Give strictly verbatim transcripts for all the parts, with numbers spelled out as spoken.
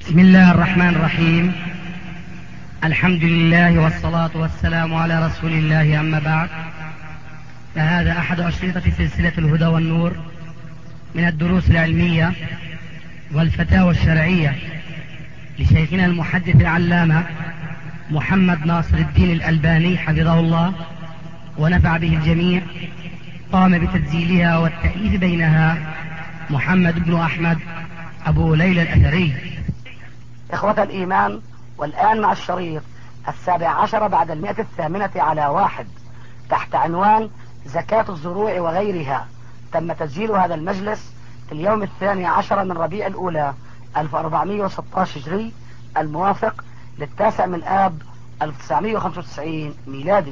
بسم الله الرحمن الرحيم. الحمد لله والصلاة والسلام على رسول الله، أما بعد، فهذا أحد أشرطة سلسلة الهدى والنور من الدروس العلمية والفتاوى الشرعية لشيخنا المحدث العلامة محمد ناصر الدين الألباني حفظه الله ونفع به الجميع. قام بتسجيلها والتأليف بينها محمد بن أحمد أبو ليلى الأثري. إخوة الإيمان، والآن مع الشريط السابع عشر بعد المئة الثامنة على واحد تحت عنوان زكاة الزروع وغيرها. تم تسجيل هذا المجلس في اليوم الثاني عشر من ربيع الأولى ألف وأربعمئة وستة عشر هجري، الموافق للتاسع من آب ألف وتسعمئة وخمسة وتسعين ميلادي.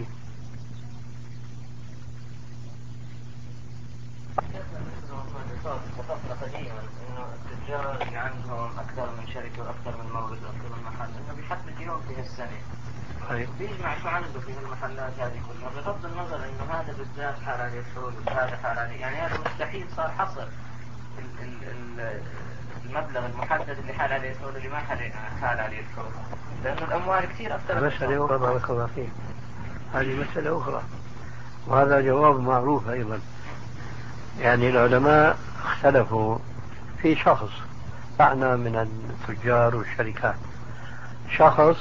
التجار اللي عندهم أكثر من شركة وأكثر من مورد وأكثر من محل إنه بيحدد يوم في السنة، بيجمع شو عنده في المحلات هذه كلها، بغض النظر إنه هذا بالذات حال عليه الحول وهذا حال عليه، يعني هذا مستحيل صار حصر ال ال ال المبلغ المحدد اللي حال عليه الحول واللي ما حال عليه الحول، لأنه الأموال كثير أكثر. مسألة أخرى بارك الله فيك، هذه مسألة أخرى، وهذا جواب معروف أيضا. يعني العلماء اختلفوا في شخص معنا من التجار والشركات، شخص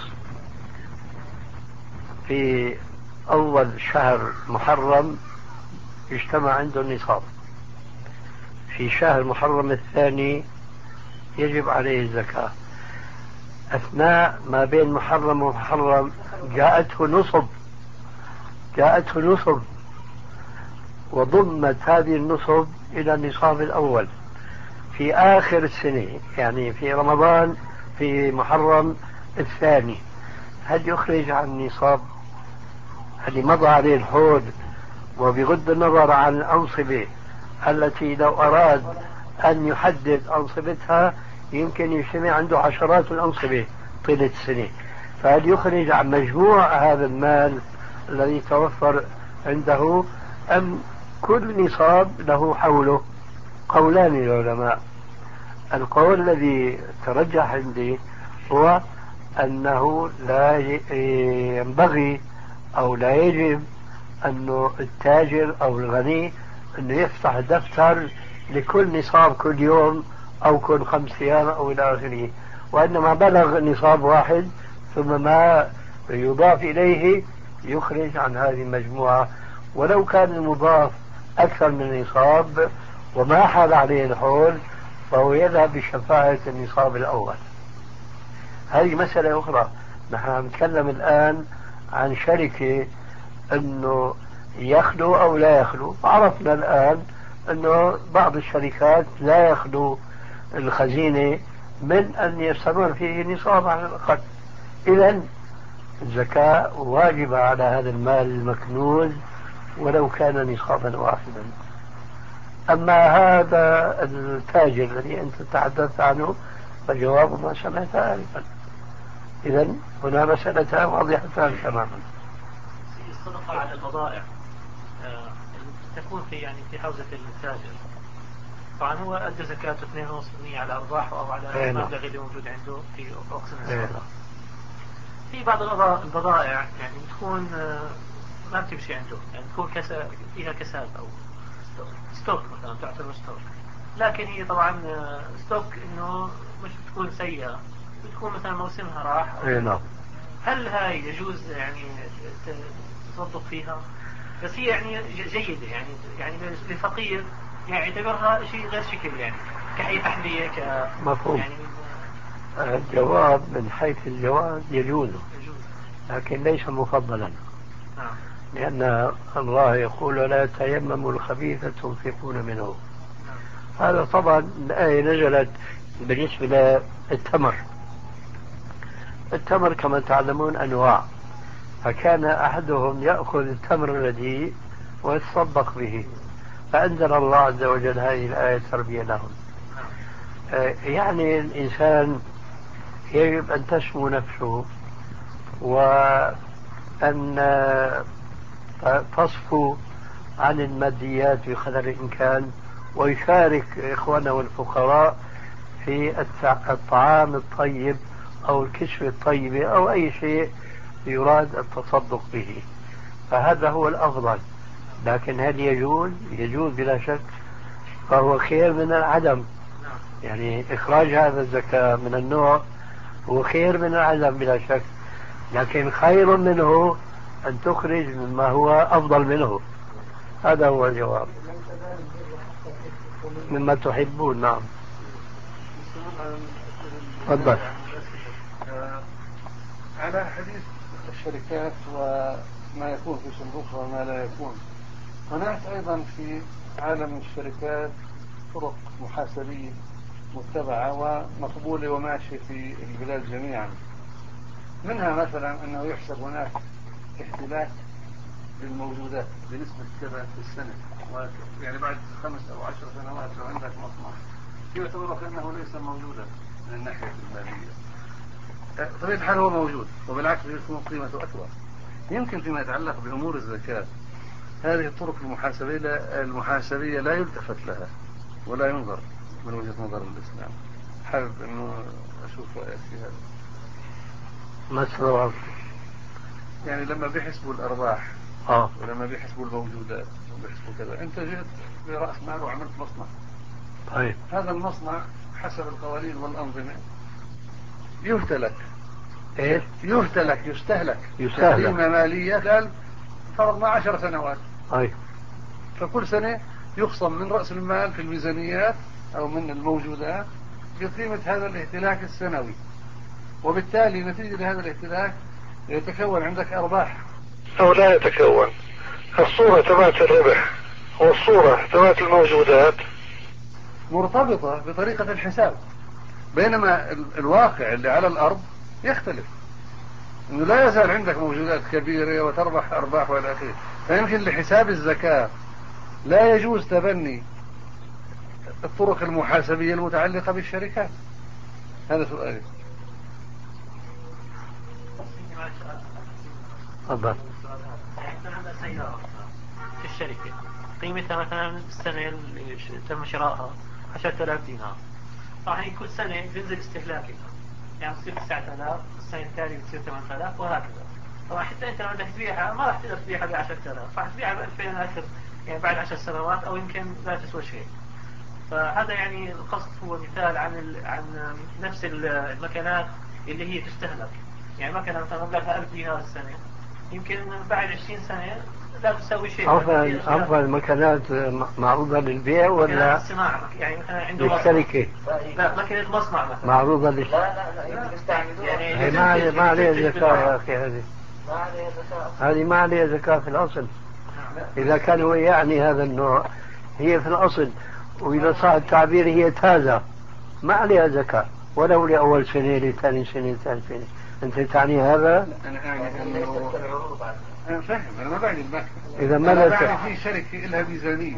في أول شهر محرم يجتمع عنده النصاب، في شهر محرم الثاني يجب عليه الزكاة، أثناء ما بين محرم ومحرم جاءته نصب جاءته نصب وضمت هذه النصب إلى النصاب الأول في آخر السنة، يعني في رمضان في محرم الثاني. هل يخرج عن النصاب اللي مضى عليه الحول؟ وبغض النظر عن الأنصبة التي لو أراد أن يحدد أنصبتها يمكن يجتمع عنده عشرات الأنصبة طيلة السنة، فهل يخرج عن مجموع هذا المال الذي توفر عنده، أم كل نصاب له حوله؟ قولان للعلماء. القول الذي ترجح عندي هو أنه لا ينبغي أو لا يجب أنه التاجر أو الغني أنه يفتح دفتر لكل نصاب كل يوم أو كل خمس أيام أو إلى آخره، وإنما بلغ نصاب واحد ثم ما يضاف إليه يخرج عن هذه المجموعة، ولو كان المضاف أكثر من النصاب وما حال عليه الحول فهو يذهب بشفاعة النصاب الأول. هذه مسألة أخرى. نحن نتكلم الآن عن شركة أنه يخلو أو لا يخلو. عرفنا الآن أنه بعض الشركات لا يخلو الخزينة من أن يستمر فيه نصاب على الأقل، إذن الزكاة واجبة على هذا المال المكنوز ولو كان نصابا واحدا. أما هذا التاجر الذي أنت تحدثت عنه فجواب ما سمعت آنفا. إذن هنا مسألة واضحة تماما. الصدقة على البضائع آه تكون في يعني في حوزة التاجر، طبعا هو أدى زكاة اثنين ونصف بالمئة على أرباحه أو على المبلغ اللي موجود عنده في أقسام الصدقة. في بعض البضائع يعني تكون آه ما بتمشي عنده، يعني تكون كسا فيها كساد أو ستوك مثلا تعتبر ستوك، لكن هي طبعا ستوك إنه مش بتكون سيئة، بتكون مثلا موسمها راح. هل هاي يجوز يعني تصدق فيها؟ بس هي يعني جيدة، يعني يعني للفقير يعني يعتبرها شيء غير شكل، يعني كحي تحلية ك مفهوم. يعني الجواب من حيث الجواز يجوز، لكن ليس مفضلا. نعم. لأن الله يقول لا تيمموا الخبيث تنفقون منه. نعم. هذا طبعا الآية نزلت بالنسبة للتمر. التمر كما تعلمون أنواع، فكان أحدهم يأخذ التمر الذي ويتصدق به، فأنزل الله عز وجل هذه الآية تربية لهم. يعني الإنسان يجب أن تسمو نفسه وأن تصفو عن الماديات بقدر الإمكان، ويشارك إخوانه الفقراء في الطعام الطيب أو الكسوة الطيبة أو أي شيء يراد التصدق به، فهذا هو الأفضل. لكن هل يجوز؟ يجوز بلا شك، فهو خير من العدم. يعني إخراج هذا الزكاة من النوع هو خير من العدم بلا شك، لكن خير منه أن تخرج مما هو أفضل منه. هذا هو الجواب. مما تحبون. نعم تفضل. على حديث الشركات وما يكون في صندوقها وما لا يكون، هناك أيضا في عالم الشركات طرق محاسبية متبعة ومقبولة وماشية في البلاد جميعا. منها مثلا أنه يحسب هناك اختلاف للموجودات بنسبة كذا في السنة، يعني بعد خمس أو عشر سنوات لو عندك مصنع يعتبر كأنه ليس موجودا من الناحية المالية. طبيعة الحال هو موجود، وبالعكس يكون قيمته أكبر. يمكن فيما يتعلق بأمور الزكاة هذه الطرق المحاسبية المحاسبية لا يلتفت لها ولا ينظر من وجهة نظر الإسلام. حابب أنه أشوف رأيك في هذا. مثلا يعني لما بيحسبوا الأرباح آه. ولما بيحسبوا الموجودات وبيحسبوا كذا، أنت جئت برأس مال وعملت مصنع. طيب. هذا المصنع حسب القوانين والأنظمة يهتلك. إيه؟ يهتلك يستهلك يستهلك قيمة مالية خلال فرضنا عشر سنوات. أي. فكل سنة يخصم من رأس المال في الميزانيات أو من الموجودات بقيمة هذا الاهتلاك السنوي، وبالتالي نتيجة لهذا الاهتلاك يتكون عندك أرباح أو لا يتكون. الصورة تبعت الربح والصورة تبعت الموجودات مرتبطة بطريقة الحساب، بينما الواقع اللي على الأرض يختلف، إنه لا يزال عندك موجودات كبيرة وتربح أرباح وإلى آخره. فيمكن لحساب الزكاة لا يجوز تبني الطرق المحاسبية المتعلقة بالشركات. هذا سؤالي. تفضل. مثلا عندنا سيارة في الشركة قيمتها مثلا السنة اللي تم شرائها عشرة آلاف دينار، راح كل سنة بينزل استهلاكها، يعني تصير تسعة آلاف، السنة التالية بتصير ثمانية آلاف وهكذا. طبعا حتى انت لو بدك تبيعها ما راح تقدر تبيعها ب عشرة آلاف، راح تبيعها ب ألفين آخر، يعني بعد عشر سنوات او يمكن لا تسوى شيء. فهذا يعني القصد هو مثال عن ال... عن نفس المكانات اللي هي تستهلك. يعني مكنة مثلا مبلغها ألف دينار السنة، يمكن بعد عشرين سنة لا تسوي شيء. أفضل أفضل المكانات معروضة للبيع ولا الصناعة؟ يعني مثلا عنده للشركة؟ لا مكنة مصنع مثلا معروضة للش... لا لا لا يستعملوها. يعني ما عليه ما عليه زكاة يا أخي. هذه ما عليها زكاة. هذه ما عليها زكاة في الأصل. إذا كان هو يعني هذا النوع هي في الأصل، وإذا صح التعبير هي تازة ما عليها زكاة، ولو لأول سنة لثاني سنة لثالث سنة. أنت تعني هذا؟ أنا أعني أنه أنا فاهم، أنا ما بعني المكنة. إذا ما أنا لا بعني في شركة لها ميزانية.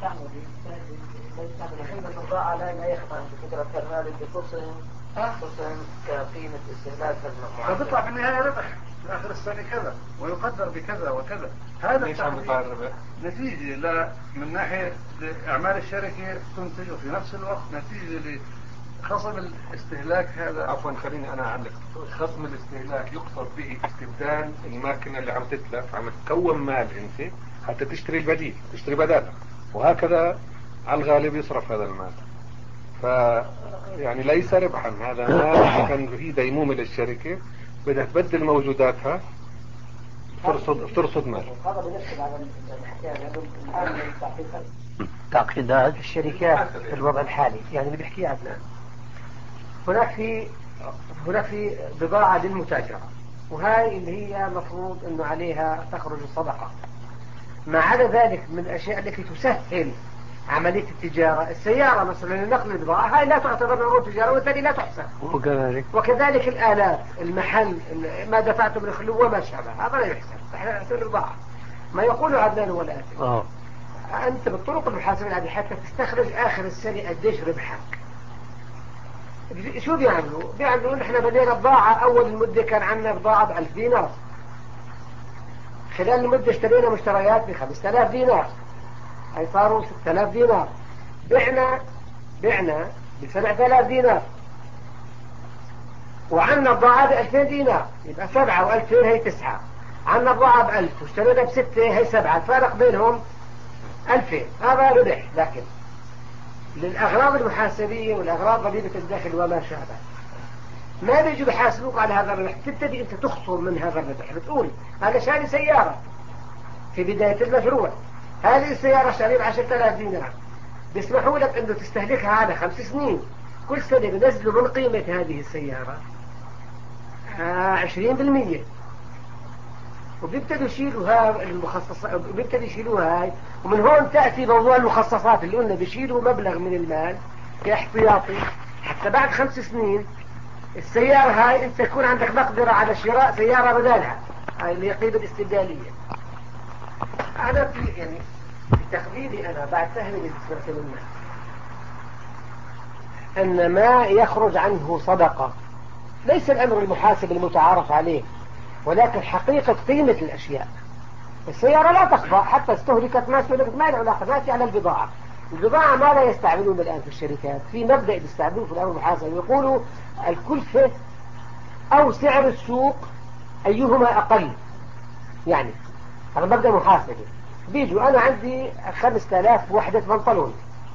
البضاعة لا يخطأ بفكرة كالمالك بتصن تصن كقيمة استهلاك المعاملة، فبيطلع في النهاية ربح في آخر السنة كذا ويقدر بكذا وكذا. هذا التعبير نتيجة لا من ناحية أعمال الشركة تنتج، وفي نفس الوقت نتيجة لخصم الاستهلاك هذا. عفوا خليني أنا أعلق. خصم الاستهلاك يقصد به استبدال الماكينة اللي عم تتلف، عم تكون مال أنت حتى تشتري البديل، تشتري بدالها، وهكذا على الغالب يصرف هذا المال. ف يعني ليس ربحا، هذا مال كان فيه ديمومة للشركة بدها تبدل موجوداتها، ترصد ترصد مال. هذا بالنسبة على الحكاية تعقيدات الشركات في الوضع الحالي، يعني اللي بيحكي عدنان. هناك في هناك في بضاعة للمتاجرة، وهاي اللي هي مفروض انه عليها تخرج الصدقة. ما عدا ذلك من الاشياء التي تسهل عملية التجارة، السيارة مثلا لنقل البضاعة هاي لا تعتبر من أمور التجارة وبالتالي لا تحسب. وكذلك وكذلك الآلات، المحل، ما دفعت من الخلو وما شابه هذا لا يحسب، احنا نعتبر بضاعة. ما يقول عدنان هو الآتي: اه أنت بالطرق المحاسبة هذه حتى تستخرج آخر السنة قديش ربحك. شو بيعملوا؟ بيعملوا نحن بدينا بضاعة أول المدة كان عندنا بضاعة بألف دينار، خلال المدة اشترينا مشتريات بخمسة آلاف دينار، هاي صاروا ستة آلاف دينار. بعنا بعنا بسبعة آلاف دينار، وعنا بضاعة بألفين دينار، يبقى سبعة وألفين هي تسعة. عنا بضاعة بألف واشترينا بستة هي سبعة، الفارق بينهم ألفين، هذا ربح. لكن للأغراض المحاسبية والأغراض ضريبة الدخل وما شابه ما بيجوا بيحاسبوك على هذا الربح، تبتدي أنت تخصر من هذا الربح. بتقول أنا شاري سيارة في بداية المشروع، هذه السيارة شاري بعشرة آلاف دينار، بيسمحوا لك أنه تستهلكها على خمس سنين، كل سنة بنزلوا من قيمة هذه السيارة عشرين بالمية، وبيبتدوا يشيلوا هاي المخصصات، وبيبتدوا يشيلوها هاي. ومن هون تأتي موضوع المخصصات اللي قلنا بيشيلوا مبلغ من المال كاحتياطي حتى بعد خمس سنين السيارة هاي انت يكون عندك مقدرة على شراء سيارة بدالها، هاي اللي هي قيمة الاستبدالية. انا في يعني في تقديري انا بعد فهمي للسمعت منها ان ما يخرج عنه صدقة ليس الامر المحاسب المتعارف عليه، ولكن حقيقة قيمة الاشياء. السيارة لا تخفى، حتى استهلكت ما استهلكت ما له علاقة، ناتي على البضاعة. البضاعة ما لا يستعملون الآن في الشركات، في مبدأ يستعملون في الأمر المحاسب، يقولوا الكلفة أو سعر السوق أيهما أقل. يعني هذا مبدأ محاسبي. بيجوا أنا عندي خمسة آلاف وحدة بنطلون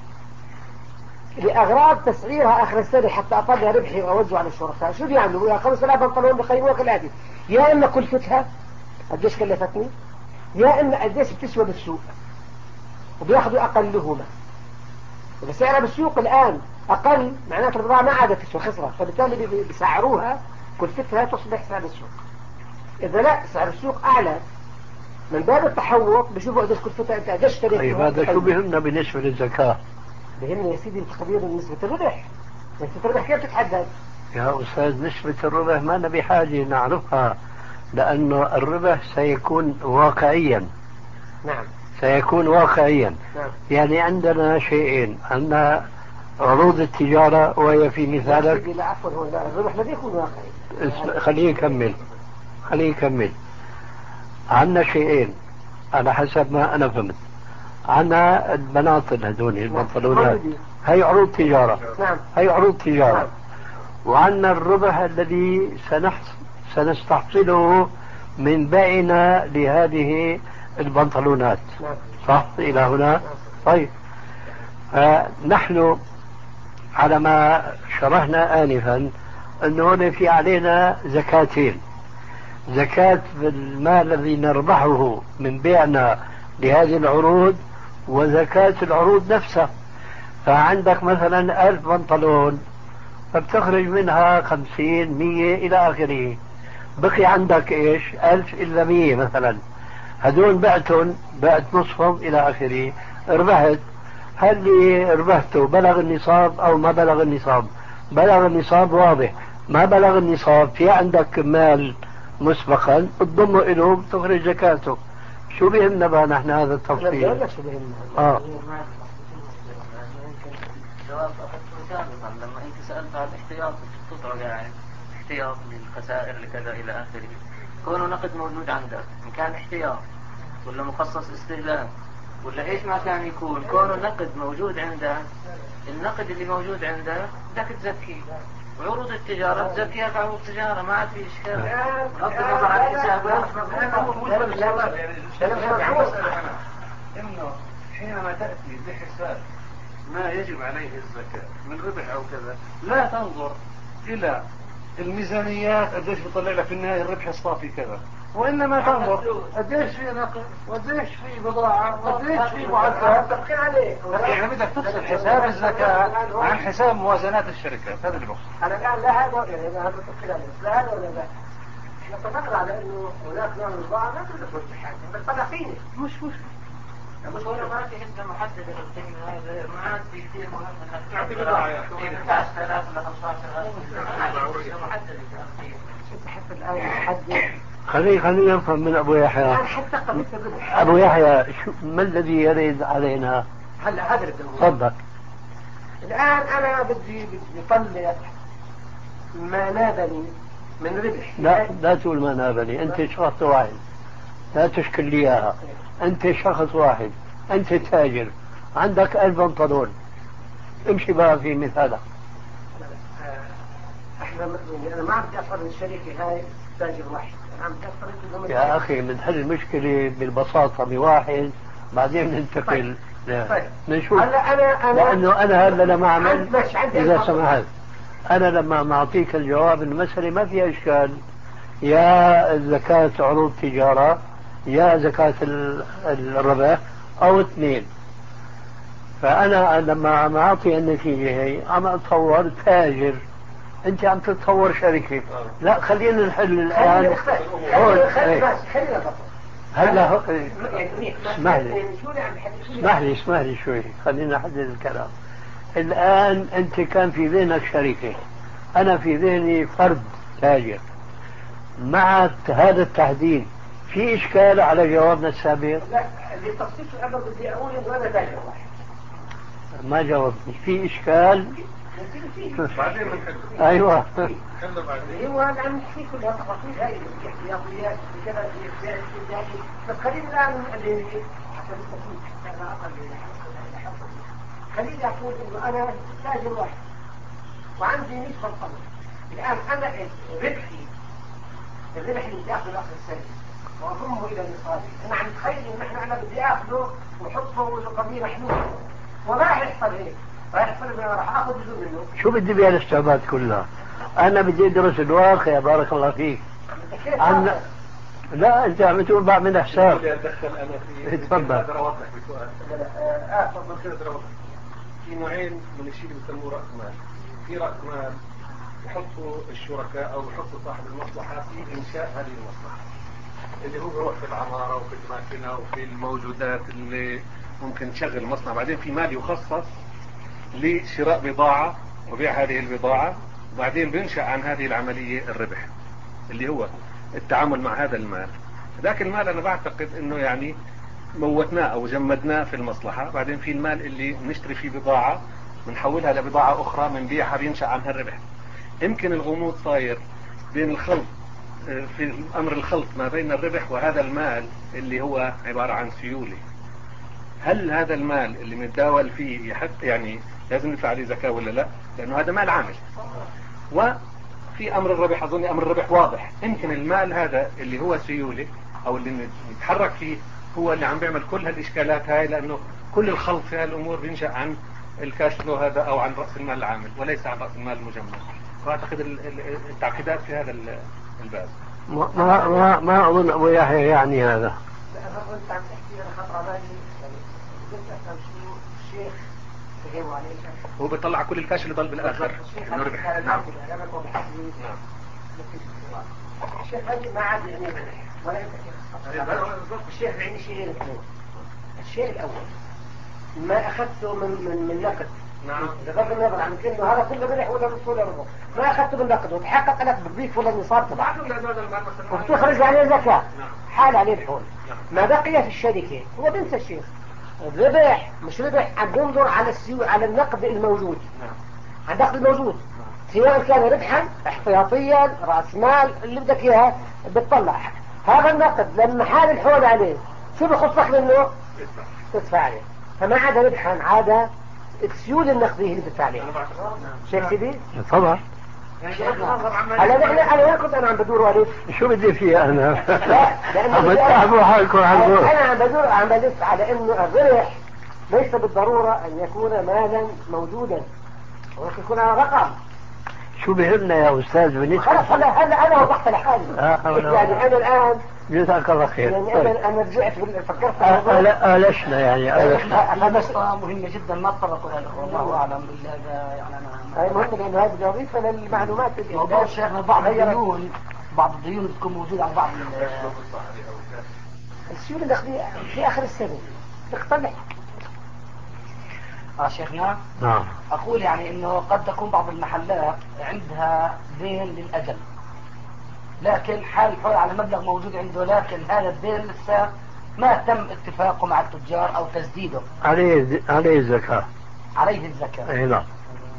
لأغراض تسعيرها آخر السنة حتى أطلع ربحي وأوزع على الشركاء، شو بيعملوا؟ يا خمسة آلاف بنطلون بقيموها كالآتي: يا إما كلفتها قديش كلفتني، يا إما قديش بتسوى بالسوق، وبياخذوا أقلهما. إذا سعرها بالسوق الآن أقل معناته البضاعة ما عادت تسوى، خسرت، فبالتالي بيسعروها كلفتها تصبح سعر السوق. إذا لا سعر السوق أعلى من باب التحوط بشوفوا قديش كلفتها أنت قديش اشتريتها. طيب هذا شو بيهمنا بالنسبة للزكاة؟ بيهمنا يا سيدي التقدير نسبة الربح. نسبة الربح كيف تتحدد؟ يا أستاذ نسبة الربح ما نبي حاجة نعرفها، لأنه الربح سيكون واقعيا. نعم سيكون واقعيا. نعم. يعني عندنا شيئين، عندنا عروض التجارة وهي في مثالك. لا عفوا، هو الربح لا يكون واقعي. خليه يكمل خليه يكمل. عندنا شيئين على حسب ما أنا فهمت. عندنا البناطل هذول البنطلونات، هي عروض تجارة. نعم. هي عروض تجارة. نعم. وعندنا الربح الذي سنستحصله من بيعنا لهذه البنطلونات. نعم. صح إلى هنا؟ نعم. طيب آه نحن على ما شرحنا آنفا أنه هنا في علينا زكاتين: زكاة المال الذي نربحه من بيعنا لهذه العروض، وزكاة العروض نفسها. فعندك مثلا ألف بنطلون فبتخرج منها خمسين مية إلى آخره، بقي عندك إيش؟ ألف إلا مية مثلا، هدول بعتهم بعت نصفهم إلى آخره، ربحت. هل اللي ربحته بلغ النصاب أو ما بلغ النصاب؟ بلغ النصاب واضح. ما بلغ النصاب في عندك مال مسبقا تضمه إله تخرج زكاته. شو بيهمنا بقى نحن هذا التفصيل؟ اه جواب أخذته سابقا لما أنت سألت عن الاحتياط تطلع يعني احتياط للخسائر لكذا إلى آخره. كونه نقد موجود عندك إن كان احتياط ولا مخصص استهلاك ولا إيش ما كان يكون، كونه نقد موجود عندك، النقد اللي موجود عندك بدك تزكيه، وعروض التجارة تزكيها في عروض التجارة، ما عاد في إشكال. بغض النظر عن الحساب إنه حينما تأتي بحساب ما يجب عليه الزكاة من ربح أو كذا، لا تنظر إلى الميزانيات قديش بيطلع لك في النهاية الربح الصافي كذا، وإنما تنظر قديش في نقد وقديش في بضاعة وقديش في معدات. يعني بدك تفصل حساب الزكاة عن حساب موازنات الشركات. هذا اللي بقصد. أنا الآن لا هذا يعني لا هذا تفصيل لا هذا ولا لا. احنا اتفقنا على إنه هناك نوع من البضاعة ما تدخل في حاجة، بس طلع فيني مش مش بس هو ما في حتى محددة للقيمة، هذا ما عاد في كثير مهم انك تعطي عشرة آلاف ولا خمسة عشر آلاف محددة للقيمة. خليه خليه يفهم من ابو يحيى. ابو يحيى شو ما الذي يرد علينا؟ هلا هذا تفضل. الان انا بدي بدي اطلع ما نابني من ربح. لا لا تقول ما نابني، انت شخص واحد، لا تشكل لي اياها. انت شخص واحد، انت تاجر، عندك ألف بنطلون، امشي بقى في مثالك. انا ما عم بدي افرض الشركه هاي تاجر واحد، انا عم بدي افرض يا اخي بنحل المشكله بالبساطه بواحد بعدين ننتقل. طيب. طيب. نشوف. هلا انا انا لانه انا هلا لما اعمل عندي اذا سمحت انا لما اعطيك الجواب المسألة ما فيها اشكال، يا زكاة عروض تجارة يا زكاة الربح او اثنين. فانا لما عم اعطي النتيجة هي عم اتصور تاجر، انت عم تتصور شركة. لا خلينا نحل الان. خلينا هلا اسمح لي اسمح لي اسمح لي شوي، خلينا نحدد الكلام. الآن أنت كان في ذهنك شركة، أنا في ذهني فرد تاجر. مع هذا التحديد في إشكال على جوابنا السابق؟ لا، للتخصيص الأمر بدي أقول إنه أنا تاجر واحد. ما جاوبني. في إشكال؟ بعدين بنحل. أيوه حلو بعدين. هو أنا عم نحكي كل هالتفاصيل هاي الاحتياطيات وكذا يعني. بس خلينا الآن اللي حسب التفصيل أنا أقل خليني أقول إنه أنا تاجر واحد وعندي نسبة القبض. الآن أنا ربحي الربح اللي بدي أخذه آخر السنة وأضمه إلى نصابي، أنا عم تخيل إن إحنا أنا بدي أخذه وحطه قضية محلول وما راح يحصل هيك. راح يحصل إنه راح أخذ جزء منه. شو بدي بها الاستعباد كلها؟ أنا بدي أدرس الواقع. بارك الله فيك. عن... لا أنت عم تقول بعمل حساب. بدي أدخل أنا في. تفضل. أقدر أوضح بسؤال. آه تفضل كده أقدر أوضح. في نوعين من الشيء اللي بيسموه رأس مال. في رأس مال يحطوا الشركاء أو يحطوا صاحب المصلحة في إنشاء هذه المصلحة، اللي هو بيروح في العمارة وفي الماكينة وفي الموجودات اللي ممكن تشغل المصنع. بعدين في مال يخصص لشراء بضاعة وبيع هذه البضاعة، وبعدين بينشأ عن هذه العملية الربح اللي هو التعامل مع هذا المال. ذاك المال أنا بعتقد إنه يعني موتناه أو جمدناه في المصلحة. بعدين في المال اللي نشتري فيه بضاعة بنحولها لبضاعة أخرى بنبيعها بينشأ عنها الربح. يمكن الغموض صاير بين الخلط في أمر الخلط ما بين الربح وهذا المال اللي هو عبارة عن سيولة. هل هذا المال اللي متداول فيه يحق يعني لازم ندفع عليه زكاة ولا لا؟ لأنه هذا مال عامل. وفي أمر الربح أظن أمر الربح واضح. يمكن المال هذا اللي هو سيولة أو اللي نتحرك فيه هو اللي عم بيعمل كل هالإشكالات هاي، لأنه كل الخلط في هالأمور بينشأ عن الكاش فلو هذا أو عن رأس المال العامل وليس عن رأس المال المجمد. فأعتقد التعقيدات في هذا الباب. ما ما ما أظن أبو يحيى يعني هذا. أنا كنت عم تحكي أنا خطر بالي يعني كنت أفهم شو الشيخ تجاوب عليه. هو بيطلع كل الكاش اللي ضل بالآخر إنه ربح. نعم. نعم. الشيخ هذه ما عاد يعني ولا أنت الشيخ يعني شيئين اثنين. الشيء الأول ما أخذته من من من نقد. نعم. بغض النظر عن كلمة هذا كله ربح ولا نص ولا ربح. ما أخذته من نقد وتحقق لك بتضيف ولا النصاب تبعه. وبتخرج عليه زكاة. حال عليه الحول. ما بقي في الشركة هو بنسى الشيخ. الربح مش ربح عم بنظر على السيو على النقد الموجود. على النقد الموجود. سواء كان ربحا احتياطيا رأس مال اللي بدك إياه بتطلع. هذا النقد لما حال الحول عليه شو بخصك منه؟ تدفع عليه. فما عاد ربحا عاد السيولة النقدية اللي بتدفع عليها. شايف سيدي؟ طبعا. هلا نحن انا ما كنت انا عم بدور والف. شو بدي فيها انا؟ لا عم بتعبوا حالكم عنه. انا عم بدور عم بلف على انه الربح ليس بالضرورة ان يكون مالا موجودا ولكن يكون رقم. شو بهمنا يا استاذ بالنسبة؟ خلاص هلا هلا انا وضحت لحالي. يعني انا الان جزاك الله خير. يعني انا انا رجعت فكرت آلشنا يعني آلشنا. هذه نقطة مهمة جدا ما تطرقوا لها والله اعلم بالله يعني انا. هاي مهمة لانه هذه بضيفة للمعلومات اللي موضوع الشيخ بعض الديون بعض الديون تكون موجودة على بعض السيولة النقدية في اخر السنة تقتلع. اه شيخنا. نعم. اقول يعني انه قد تكون بعض المحلات عندها دين للاجل لكن حال الحول على مبلغ موجود عنده لكن هذا الدين لسه ما تم اتفاقه مع التجار او تسديده. عليه عليه الزكاة. عليه الزكاة. اي نعم.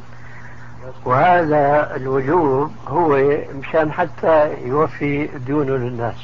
وهذا الوجوب هو مشان حتى يوفي ديونه للناس.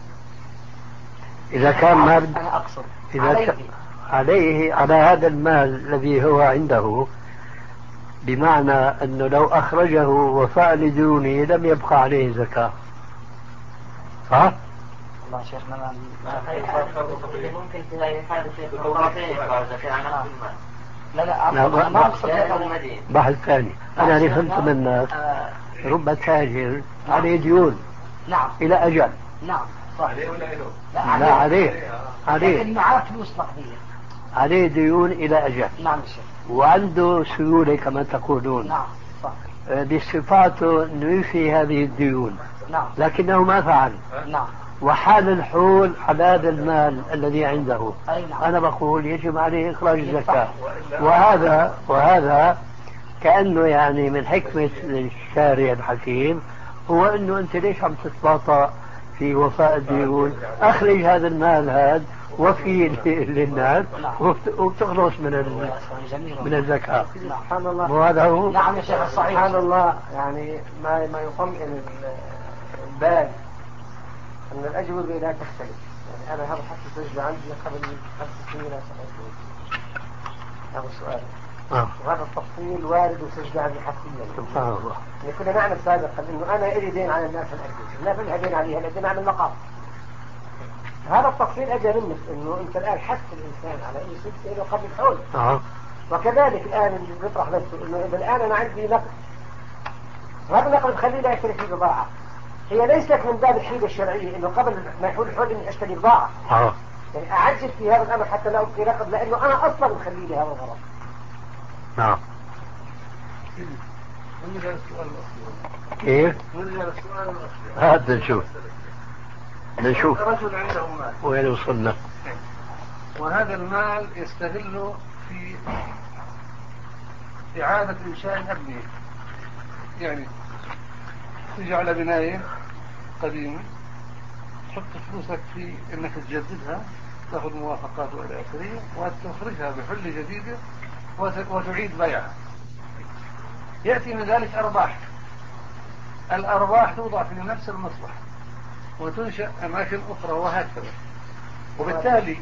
إذا كان ما بد... أنا أقصد إذا عليه. ك... عليه على هذا المال الذي هو عنده بمعنى أنه لو أخرجه وفاء لديونه لم يبقى عليه زكاة، صح؟ الله شيخنا ما ممكن تلاقي حادث الطرفين يدفع زكاة عن نفس المال. لا لا أنا ما أقصد بحث ثاني. أنا اللي فهمت منك رب تاجر عليه ديون. نعم. إلى أجل. نعم. عليه ولا له؟ لا عليه. عليه. لكن معاه فلوس نقدية. عليه ديون إلى أجل. نعم شيخ. وعنده سيولة كما تقولون. نعم صح. بصفاته أنه يفي هذه الديون. نعم. لكنه ما فعل. نعم. وحال الحول على هذا المال الذي عنده. أي نعم. أنا بقول يجب عليه إخراج الزكاة. وهذا وهذا كأنه يعني من حكمة الشارع الحكيم هو أنه أنت ليش عم تتباطأ في وفاء الديون؟ أخرج هذا المال هذا وفي للناس وبتخلص من من الزكاة. سبحان الله. وهذا هو. نعم يا شيخ الصحيح. سبحان الله. يعني ما ما يطمئن البال أن الأجوبة لا تختلف. يعني أنا هذا حتى سجل عندي قبل خمس سنين أو سبع سنين. هذا السؤال. آه. وهذا التفصيل وارد وسجل عندي حتميا. سبحان الله. يعني كنا نعلم سابقا إنه أنا إلي دين على الناس الأجوبة، الناس اللي هدين عليها الدين عن المقام. هذا التفصيل أجى منك إنه أنت الآن حث الإنسان على أن يسد إلى قبل الحول. آه. وكذلك الآن اللي بيطرح نفسه إنه إذا الآن أنا عندي نقد، وهذا النقد بخليه لا يشتري فيه بضاعة. هي ليست من باب الحيلة الشرعية إنه قبل ما يحول الحول إني أشتري بضاعة. آه. يعني أعجل في هذا الأمر حتى لا أبقي نقد لأنه أنا أصلا مخلي لي هذا الغرض. نعم. نرجع للسؤال الأصلي. كيف؟ نرجع للسؤال الأصلي. هذا نشوف. نشوف. رجل عنده مال. وين وصلنا؟ وهذا المال يستغله في إعادة إنشاء أبنية. يعني تيجي على بناية قديمة تحط فلوسك في انك تجددها، تاخذ موافقات والى اخره وتخرجها بحل جديدة وتعيد بيعها. يأتي من ذلك أرباح. الأرباح توضع في نفس المصلحة وتنشأ أماكن أخرى وهكذا. وبالتالي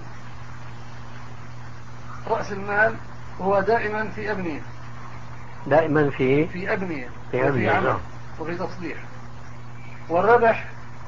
رأس المال هو دائما في أبنية. دائما في في أبنية في وفي أبنية عمل وفي تصليح. والربح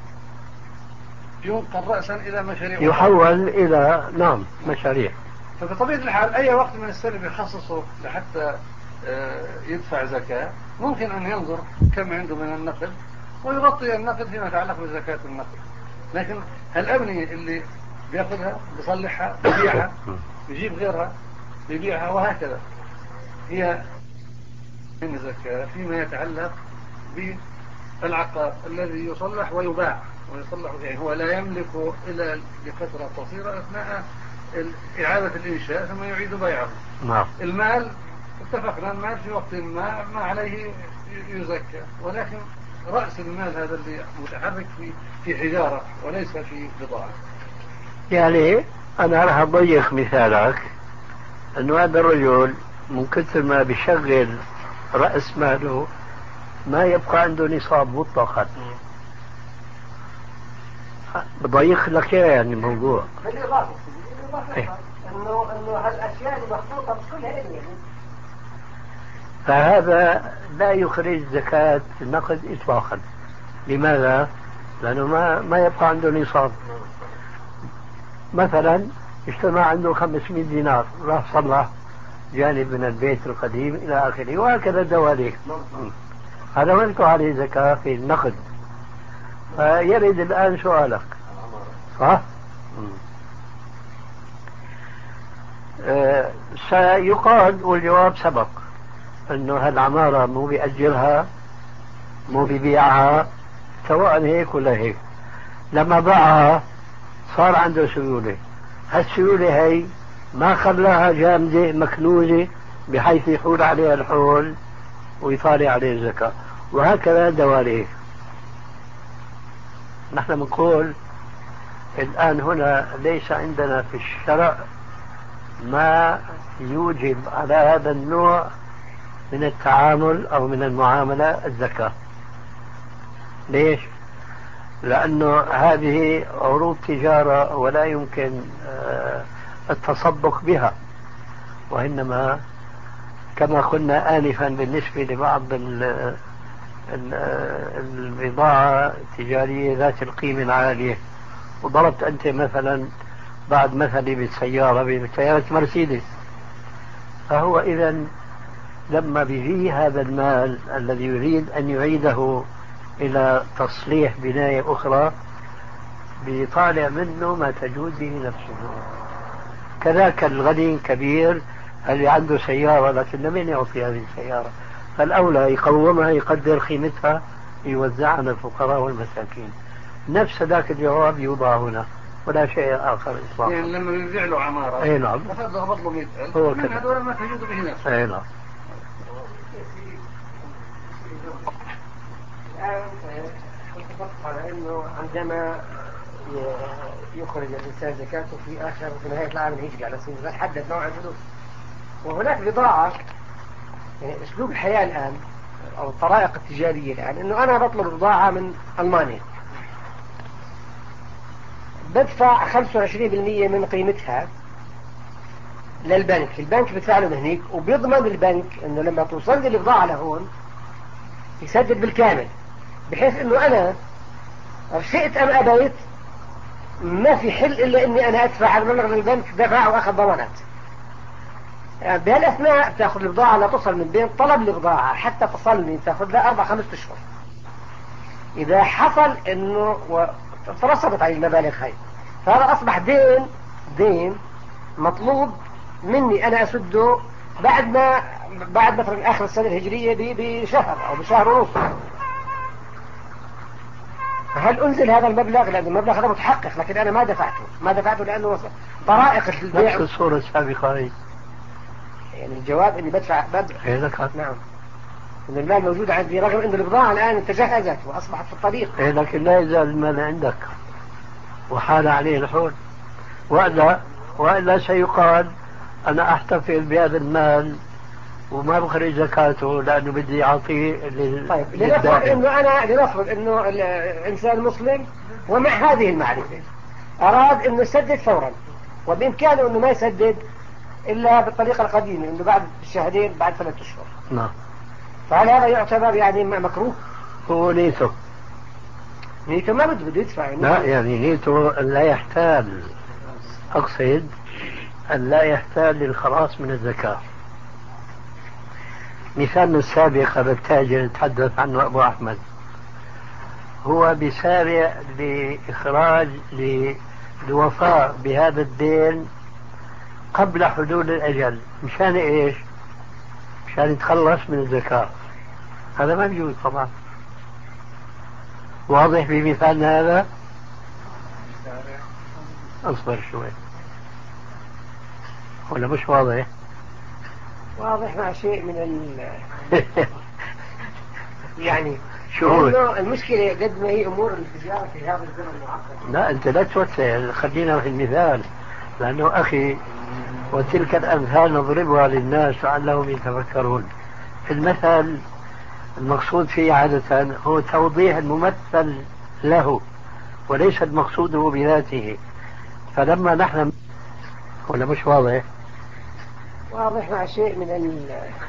ينقل رأسا إلى مشاريع يحول إلى نعم مشاريع. فبطبيعة الحال أي وقت من السنة يخصصه لحتى يدفع زكاة ممكن أن ينظر كم عنده من النقد ويغطي النقد فيما يتعلق بزكاة النقد. لكن الأبنية اللي بياخذها بيصلحها بيبيعها بيجيب غيرها بيبيعها وهكذا هي من الزكاة فيما يتعلق بالعقار الذي يصلح ويباع ويصلح. يعني هو لا يملك إلا لفترة قصيرة أثناء إعادة الإنشاء ثم يعيد بيعه. نعم. المال اتفقنا المال في وقت ما ما عليه يزكى، ولكن رأس المال هذا اللي متحرك في في حجارة وليس في بضاعة. يعني أنا راح أضيق مثالك أنه هذا الرجل من كثر ما بيشغل رأس ماله ما يبقى عنده نصاب مطلقا. بضيق لك يعني الموضوع. بالإضافة بالإضافة إنه إنه هالأشياء المخطوطة كلها إلي. فهذا لا يخرج زكاة النقد إطلاقا. لماذا؟ لأنه ما ما يبقى عنده نصاب. مثلا اجتمع عنده خمسمائة دينار راح صلح جانب من البيت القديم إلى آخره وهكذا دواليك. هذا ما يبقى عليه زكاة في النقد. فيرد الآن سؤالك صح؟ أه سيقال والجواب سبق انه هالعمارة مو بيأجرها مو بيبيعها سواء هيك ولا هيك. لما باعها صار عنده سيولة. هالسيولة هي ما خلاها جامدة مكنوزة بحيث يحول عليها الحول ويطالع عليه الزكاة. وهكذا دواليك. نحن بنقول الآن هنا ليس عندنا في الشرع ما يوجب على هذا النوع من التعامل أو من المعاملة الزكاة. ليش؟ لأنه هذه عروض تجارة ولا يمكن التصدق بها، وإنما كما قلنا آنفا بالنسبة لبعض البضاعة التجارية ذات القيمة العالية، وضربت أنت مثلا بعد مثلي بالسيارة بسيارة مرسيدس، فهو إذن لما بيجي هذا المال الذي يريد أن يعيده إلى تصليح بناية أخرى بيطالع منه ما تجوز به نفسه. كذاك الغني الكبير اللي عنده سيارة لكن لمن يعطي هذه السيارة، فالأولى يقومها يقدر قيمتها يوزعها على الفقراء والمساكين. نفس ذاك الجواب يوضع هنا ولا شيء آخر إطلاقا. يعني لما ينزع له عمارة أي نعم فهذا له مئة ألف هو من هذول ما تجوز به نفسه. أي نعم. الآن اتفقت على أنه عندما يخرج الإنسان زكاته في آخر في نهاية العام الهجري على سبيل المثال حدد نوع الفلوس، وهناك بضاعة يعني أسلوب الحياة الآن أو الطرائق التجارية الآن أنه أنا بطلب بضاعة من ألمانيا بدفع خمسة وعشرين بالمئة من قيمتها للبنك، البنك بدفع له هنيك وبيضمن البنك أنه لما توصل لي البضاعة لهون يسدد بالكامل، بحيث أنه أنا شئت أم أبيت ما في حل إلا أني أنا أدفع المبلغ للبنك دفع وأخذ ضمانات. يعني بهالأثناء تأخذ البضاعة لا تصل من بين طلب البضاعة حتى تصلني تأخذ لها أربع خمس أشهر. إذا حصل أنه ترصدت على المبالغ هاي فهذا أصبح دين دين مطلوب مني أنا أسده بعد ما بعد مثلا آخر السنة الهجرية بشهر أو بشهر ونص. فهل أنزل هذا المبلغ؟ لأن المبلغ هذا متحقق لكن أنا ما دفعته ما دفعته لأنه طرائق البيع نفس الصورة السابقة هي. يعني الجواب اني بدفع بدفع إيه لك نعم ان المال موجود عندي رغم ان البضاعة الان تجهزت واصبحت في الطريق. إيه لكن لا يزال المال عندك وحال عليه الحول، وإلا وإلا سيقال أنا أحتفل بهذا المال وما بخرج زكاته لأنه بدي أعطيه لل... طيب لنفرض إنه أنا لنفرض إنه الإنسان المسلم ومع هذه المعرفة أراد إنه يسدد فورا وبإمكانه إنه ما يسدد إلا بالطريقة القديمة إنه بعد الشهرين بعد ثلاثة أشهر. نعم. فهل هذا يعتبر يعني مكروه؟ هو نيته نيته ما بده بده يدفع يعني. لا يعني نيته أن لا يحتال، أقصد أن لا يحتال للخلاص من الزكاة. مثال السابق هذا التاجر تحدث عنه أبو أحمد هو بسارع لإخراج للوفاء بهذا الدين قبل حدود الأجل. مشان إيش؟ مشان يتخلص من الزكاة. هذا ما بيجوز طبعا. واضح بمثالنا هذا؟ أصبر شوي ولا مش واضح؟ واضح مع شيء من ال يعني شو هو؟ المشكلة قد ما هي أمور التجارة في هذا الزمن معقدة. لا أنت لا توسع، خلينا في المثال لأنه أخي وتلك الأمثال نضربها للناس لعلهم يتفكرون. في المثل المقصود فيه عادة هو توضيح الممثل له وليس المقصود بذاته. فلما نحن ولا مش واضح؟ واضح مع شيء من ال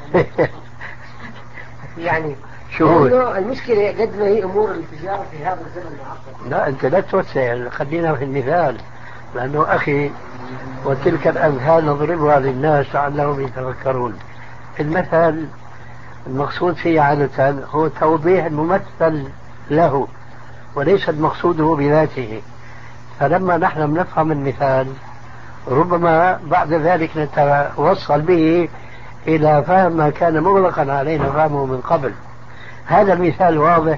يعني شو هو؟ المشكلة قد ما هي أمور التجارة في هذا الزمن معقدة. لا أنت لا توسع، خلينا في المثال لأنه أخي وتلك الأمثال نضربها للناس لعلهم يتفكرون. المثل المقصود فيه عادة هو توضيح الممثل له وليس المقصود بذاته. فلما نحن نفهم المثال ربما بعد ذلك نتوصل به إلى فهم ما كان مغلقا علينا فهمه من قبل. هذا المثال واضح؟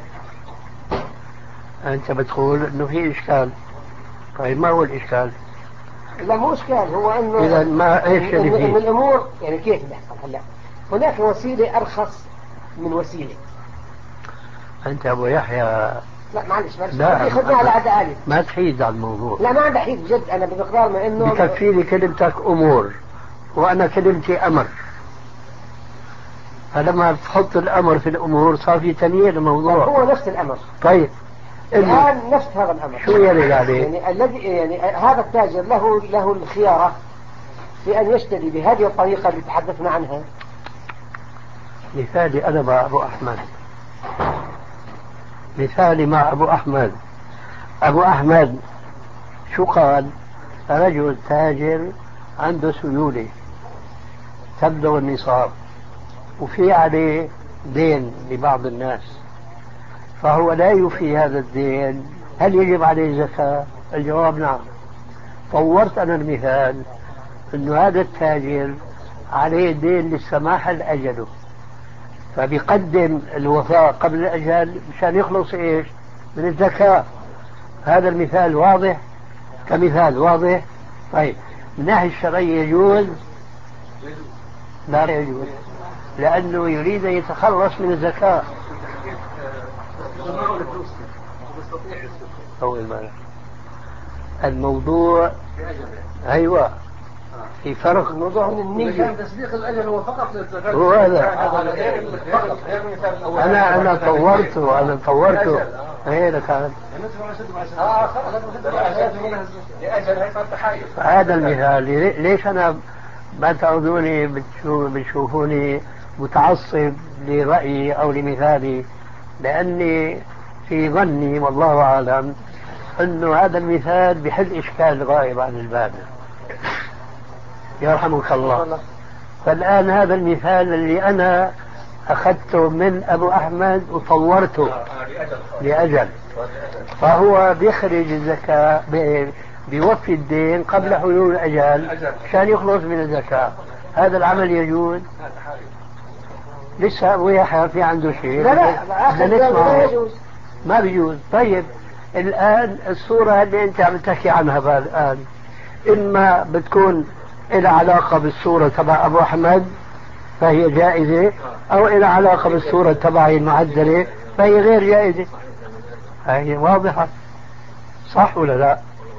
أنت بتقول أنه في إشكال. طيب ما هو الإشكال؟ لا مو إشكال، هو أنه إذا ما إيش اللي فيه؟ من الأمور يعني كيف بيحصل هلا هناك وسيلة أرخص من وسيلة. أنت أبو يحيى لا معلش معلش لا خذنا على عدا آلي ما تحيد على الموضوع. لا ما عندي حيد جد. أنا بمقدار ما إنه بكفي لي كلمتك أمور وأنا كلمتي أمر، فلما تحط الأمر في الأمور صار في تمييز الموضوع. هو نفس الأمر. طيب الآن نفس هذا الأمر شو يرد عليه؟ يعني الذي يعني هذا التاجر له له الخيارة في أن يشتري بهذه الطريقة اللي تحدثنا عنها مثالي أنا مع أبو أحمد، مثالي مع أبو أحمد. أبو أحمد شو قال؟ رجل تاجر عنده سيولة تبلغ النصاب وفي عليه دين لبعض الناس، فهو لا يوفي هذا الدين، هل يجب عليه زكاة؟ الجواب نعم. طورت أنا المثال أنه هذا التاجر عليه دين للسماح لأجله، فبيقدم الوفاء قبل الأجل مشان يخلص إيش؟ من الزكاة. هذا المثال واضح كمثال واضح. طيب من الناحية الشرعية يجوز؟ لا يجوز، لأنه يريد أن يتخلص من الزكاة. أول ما الموضوع أيوة في فرق. الموضوع من النية، تسبيق الأجل هو فقط للزكاة. هو هذا أنا أنا طورته أنا طورته هي كان هذا المثال. ليش أنا ما تعودوني بتشوفوني متعصب لرأيي أو لمثالي؟ لأني في ظني والله أعلم أنه هذا المثال بحل إشكال غائب عن الباب. يرحمك الله. فالآن هذا المثال اللي أنا أخذته من أبو أحمد وطورته لأجل، فهو بيخرج الزكاة بيوفي الدين قبل حلول الأجل عشان يخلص من الزكاة. هذا العمل يجوز؟ لسه أبو يحيى في عنده شيء؟ لا لا لا يجوز، ما بيجوز. طيب الآن الصورة اللي أنت عم تحكي عنها الآن إما بتكون إلى علاقة بالصورة تبع أبو أحمد فهي جائزة، أو إلى علاقة بالصورة تبعي المعدلة فهي غير جائزة. هي واضحة صح ولا لا؟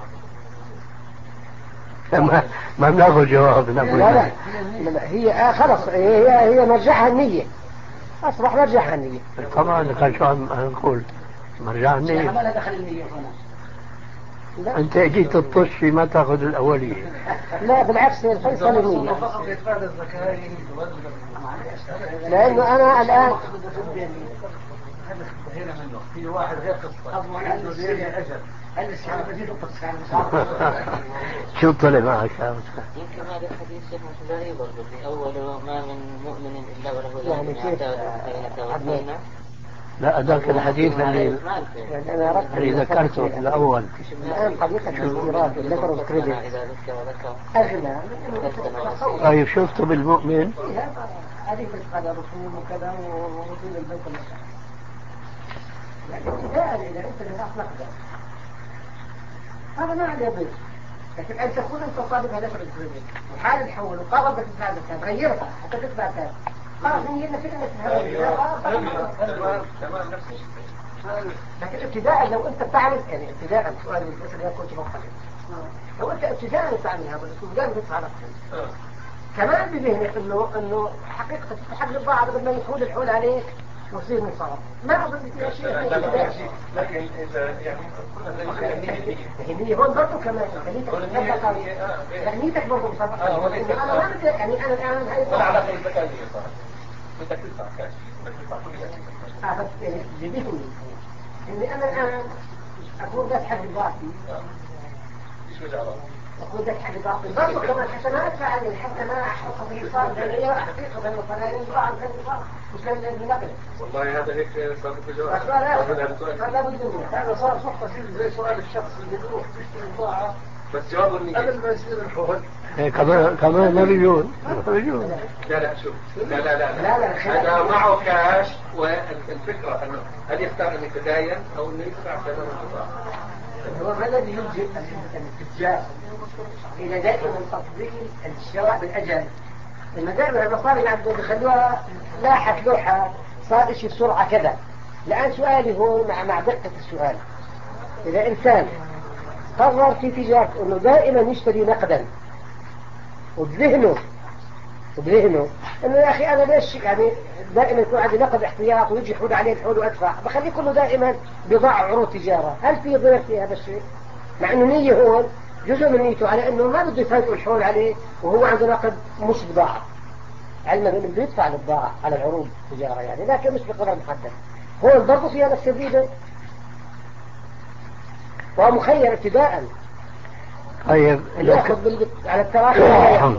ما ما بناخذ جواب. لا لا, لا هي خلص هي هي مرجعها النية، أصبح مرجعها النية. طبعا كان شو عم نقول مرجعها النية. ما لها دخل النية هنا. لا. أنت جيت تطش ما تأخذ الأولية. لا بالعكس الفيصل النية، لأنه أنا الآن في واحد غير قصة شو طلع معك؟ يمكن هذا الحديث شيخ مشهوري برضه في أول ما من مؤمن إلا وله يعني كيف عدنا. لا ذاك الحديث اللي يعني أنا اللي ذكرته في الأول. الآن طريقة الانصراف الذكر والكريدت أغنى. طيب شفته بالمؤمن هذه تشغل رسوم وكذا ورسوم البيت المشاعر، لكن ابتداء إذا أنت دفعت نقدا هذا ما عليه ضيف، لكن أن تكون أنت طالبها ذكر الكريدت وحال الحول وقرب تدفع زكاة غيرها حتى تدفع زكاة خلاص هي إنك إنك تمام تمام نفس الشيء. لكن ابتداء لو أنت بتعمل يعني ابتداء سؤال من الأسئلة اللي كنت بطلع لو أنت ابتداء تعمل هذا الأسلوب دائما تدفع نقدا كمان بذهنك إنه إنه حقيقة تستحق البضاعة بدل ما يحول الحول عليك وتصير مصاب ما أظن فيها شيء. لكن إذا يعني هي هون برضه كمان نيتك برضه مصابة. أنا ما بدي يعني أنا الآن هاي ولا علاقة بالزكاة صار بدك تدفع كاش بدك تدفع كل شيء. آه بس يعني جديدني إني أنا الآن أكون ذات حق ضعفي. إيش وجه علاقة؟ أقول ذات حق ضعفي برضه كمان حتى ما أدفع عليه حتى ما أحط به صار لأنه حقيقة بأنه فلان يضاع عن ذلك مش لأنه النقل. والله هذا هيك صار بجواب. لا بد منه. هذا صار صح تصير زي سؤال الشخص اللي بيروح بيشتري بضاعة بس جوابه النية قبل ما يصير الحول. كمان كمان ما بيجوز. لا لا شوف لا لا لا لا, لا. هذا معه كاش والفكرة انه هل يختار ان يتداين او انه يدفع ثمن البضاعة. هو ما الذي يلجئ التجار الى دائما تفضيل الشراء بالاجل. لما دائما المصاري عنده بيخلوها لاحت لوحة صار اشي بسرعة كذا. الان سؤالي هون مع مع دقة السؤال، اذا انسان قرر في تجارته انه دائما يشتري نقدا وبذهنه وبذهنه انه يا اخي انا ليش يعني دائما يكون عندي نقد احتياط ويجي يحول عليه الحول وادفع بخليه كله دائما بضاع عروض تجارة، هل في ضرر في هذا الشيء؟ مع انه نية هون جزء من نيته على انه ما بده يفاجئ الحول عليه وهو عنده نقد مش بضاعة. علما انه بده يدفع للبضاعة على العروض التجارة يعني، لكن مش بقدر محدد. هون برضه فيها نفس الريبة وهو مخير ابتداء. طيب ياخذ على التراخي.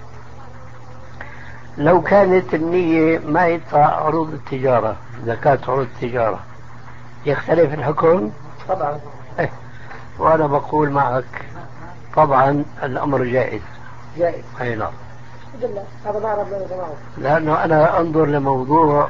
لو كانت النية ما يدفع عروض التجارة، زكاة عروض التجارة، يختلف الحكم؟ طبعا. إيه. وأنا بقول معك طبعا الأمر جائز. جائز. أي نعم. هذا ما أعرف له جماعة. لأنه أنا أنظر لموضوع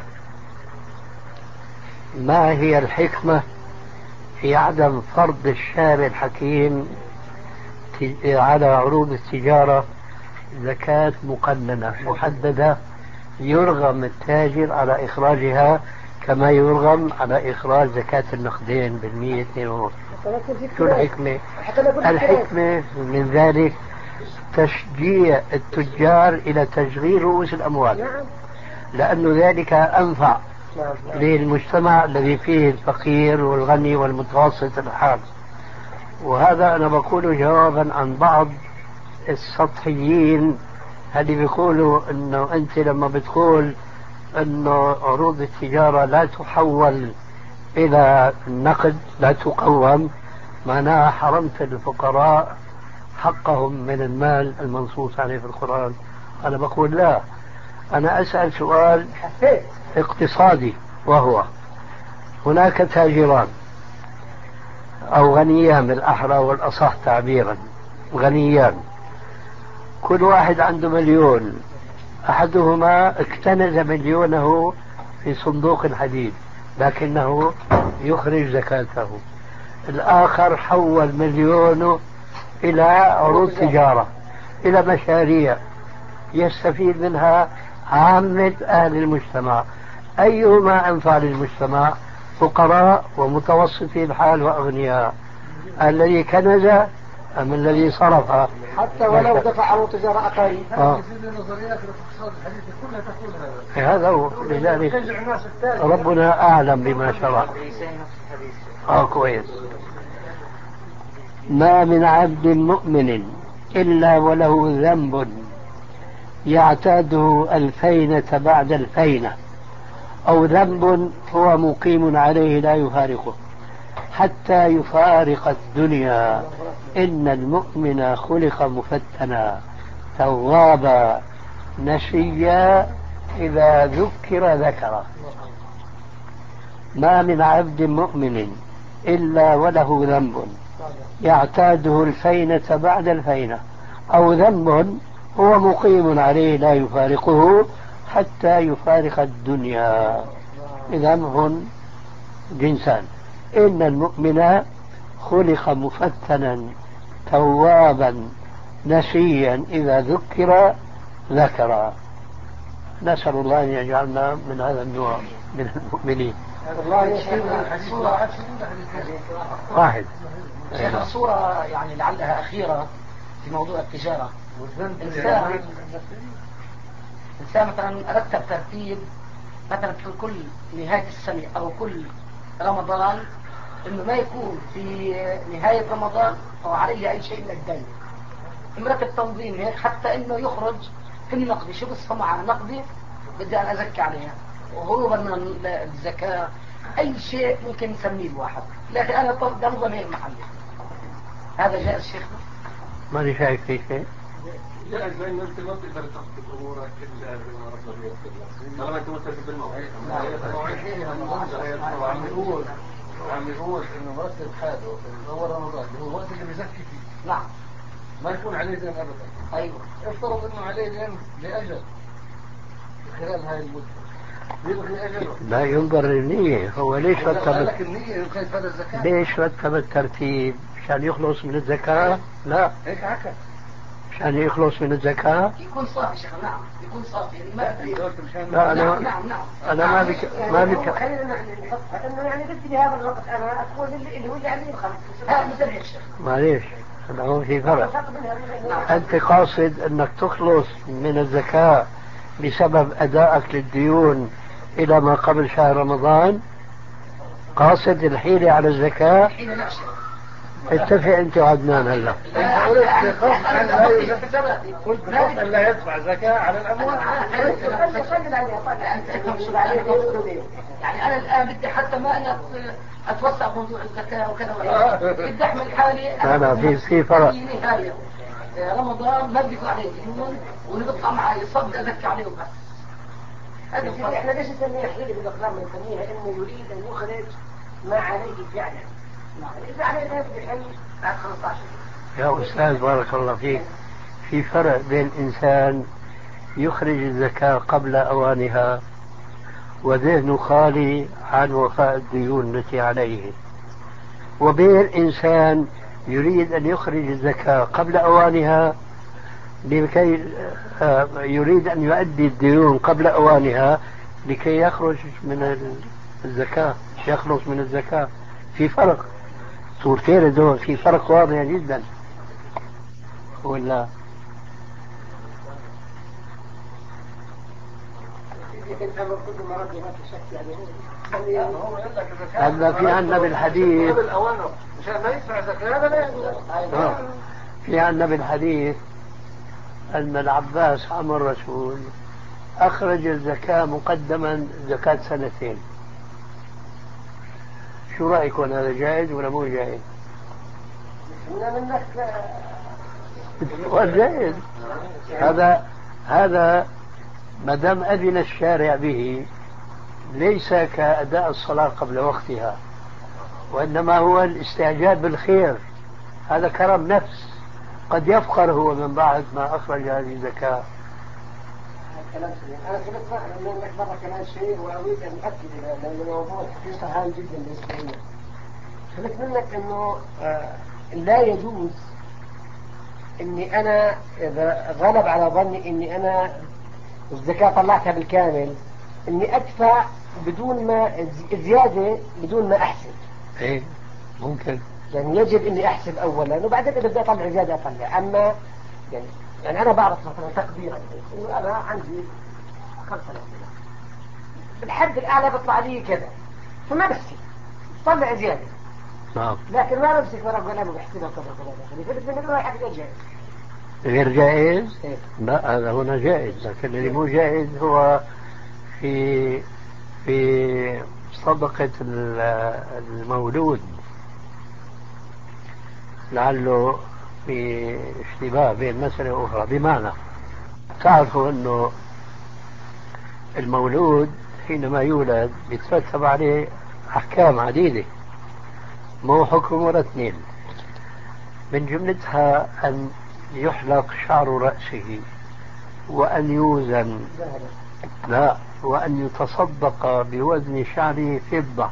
ما هي الحكمة في عدم فرض الشارع الحكيم على عروض التجارة زكاة مقننة محددة يرغم التاجر على إخراجها كما يرغم على إخراج زكاة النقدين بالمية اثنين ونصف. شو الحكمة؟ الحكمة من ذلك تشجيع التجار إلى تشغيل رؤوس الأموال، لأن ذلك أنفع للمجتمع الذي فيه الفقير والغني والمتوسط الحال. وهذا أنا بقول جوابا عن بعض السطحيين اللي بيقولوا انه انت لما بتقول انه عروض التجارة لا تحول الى نقد، لا تقوم، معناها حرمت الفقراء حقهم من المال المنصوص عليه في القرآن. انا بقول لا، انا اسأل سؤال اقتصادي، وهو هناك تاجران او غنيان بالاحرى والاصح تعبيرا، غنيان كل واحد عنده مليون، أحدهما اكتنز مليونه في صندوق الحديد لكنه يخرج زكاته، الآخر حول مليونه إلى عروض تجارة، إلى مشاريع يستفيد منها عامة أهل المجتمع. أيهما أنفع للمجتمع؟ فقراء ومتوسطي الحال وأغنياء، الذي كنز أم الذي صرفها؟ حتى ولو دفع عروض تجارة أقل. آه. هذا هو، لذلك ربنا أعلم بما شرع. آه كويس. ما من عبد مؤمن إلا وله ذنب يعتاده الفينة بعد الفينة، أو ذنب هو مقيم عليه لا يفارقه حتى يفارق الدنيا. إن المؤمن خلق مفتنا توابا نشيا إذا ذكر ذكر. ما من عبد مؤمن إلا وله ذنب يعتاده الفينة بعد الفينة، أو ذنب هو مقيم عليه لا يفارقه حتى يفارق الدنيا. إذا هم جنسان. إن المؤمن خلق مفتنا توابا نسيا إذا ذكر ذكر. نسأل الله أن يجعلنا من هذا النوع من المؤمنين. واحد شيخ الصورة يعني لعلها أخيرة في موضوع التجارة. إنسان إنسان مثلا رتب ترتيب مثلا في كل نهاية السنة أو كل رمضان إنه ما يكون في نهاية رمضان أو عليه أي شيء من الدين، مرتب تنظيم هيك حتى إنه يخرج في النقدي. شو بصفة مع نقدي بدي أنا أزكي عليها وهروبا من الزكاة، أي شيء ممكن نسميه الواحد، لكن أنا طب ده نظام هيك محلي. هذا جائز شيخنا؟ ماني شايف في شيء. جائز لأن أنت ما تقدر تخطط أمورك إلا بما ربنا ييسر لك. طالما أنت ملتزم بالموعد. عم يقول عم يقول إنه مرتب حاله في أول رمضان اللي هو الوقت اللي بيزكي فيه. نعم. ما يكون عليه دين أبدا. أيوه. افترض إنه عليه دين لأجل خلال هاي المدة. لا ينظر للنية. هو ليش رتب ليش رتب الترتيب؟ عشان يخلص من الزكاة؟ لا، هيك عكا عشان يخلص من الزكاة يكون صافي شيخ. نعم يكون صافي يعني ما لا أنا نعم نعم نعم. أنا ما بك ما بك خلينا نحط إنه يعني بدي بهذا الوقت أنا أقول اللي هو يعني يخلص هذا مثل هيك شيخ. معليش، أنا هو في فرق. أنت قاصد أنك تخلص من الزكاة بسبب أدائك للديون إلى ما قبل شهر رمضان؟ قاصد الحيلة على الزكاة؟ اتفق انت وعدنان هلا. قلت خوف ان لا قلت خوف ان لا يدفع زكاة على الاموال. يعني انا الان بدي حتى ما انا اتوسع موضوع الزكاة وكذا، بدي احمل حالي. انا في في فرق. رمضان ما بدي عليه ديون ونطلع معي يصدق ازكي عليهم بس. هذا احنا ليش نسميها حيلة بالاقلام؟ نسميها انه يريد ان يخرج ما عليه فعلا. اذا عليه لا يبدي حل بعد خمسة عشر. يا أستاذ بارك الله فيك، في فرق بين إنسان يخرج الزكاة قبل أوانها وذهنه خالي عن وفاء الديون التي عليه، وبين إنسان يريد أن يخرج الزكاة قبل أوانها لكي يريد أن يؤدي الديون قبل أوانها لكي يخرج من الزكاة، يخلص من الزكاة. في فرق، صورتين دول في فرق واضح جدا ولا؟ هذا في عنا بالحديث في عنا بالحديث أن العباس عم الرسول أخرج الزكاة مقدما زكاة سنتين. شو رأيكم، هذا جائز ولا مو جائز؟ جائز. هذا هذا ما دام أذن الشارع به ليس كأداء الصلاة قبل وقتها، وإنما هو الاستعجال بالخير. هذا كرم نفس، قد يفقر هو من بعد ما أخرج هذه الزكاة. أنا سمعت منك مرة كمان شيء وأريد أن أؤكد لأن الموضوع الحقيقة هام جدا بالنسبة لي. سمعت منك أنه لا يجوز إني أنا إذا غلب على ظني إني أنا الزكاة طلعتها بالكامل إني أدفع بدون ما زيادة بدون ما أحسب. إيه ممكن. يعني يجب إني أحسب أولا وبعدين إذا بدي أطلع زيادة أطلع. أما يعني يعني أنا بعرف مثلا تقديرا إنه أنا عندي خمسة آلاف بالحد الأعلى بيطلع لي كذا، فما بحسب طلع زيادة. نعم. لكن ما بمسك ورق ولا بحسبها كذا كذا كذا فبدي منه حاجة جائز. غير جائز؟ إيه؟ لا هذا هنا جائز، لكن اللي مو جائز هو في في صدقة المولود، لعله في اشتباه بين مسألة أخرى. بمعنى تعرفوا أنه المولود حينما يولد يترتب عليه أحكام عديدة، مو حكم ولا اثنين، من جملتها أن يحلق شعر رأسه وأن يوزن، لا، وأن يتصدق بوزن شعره فضة.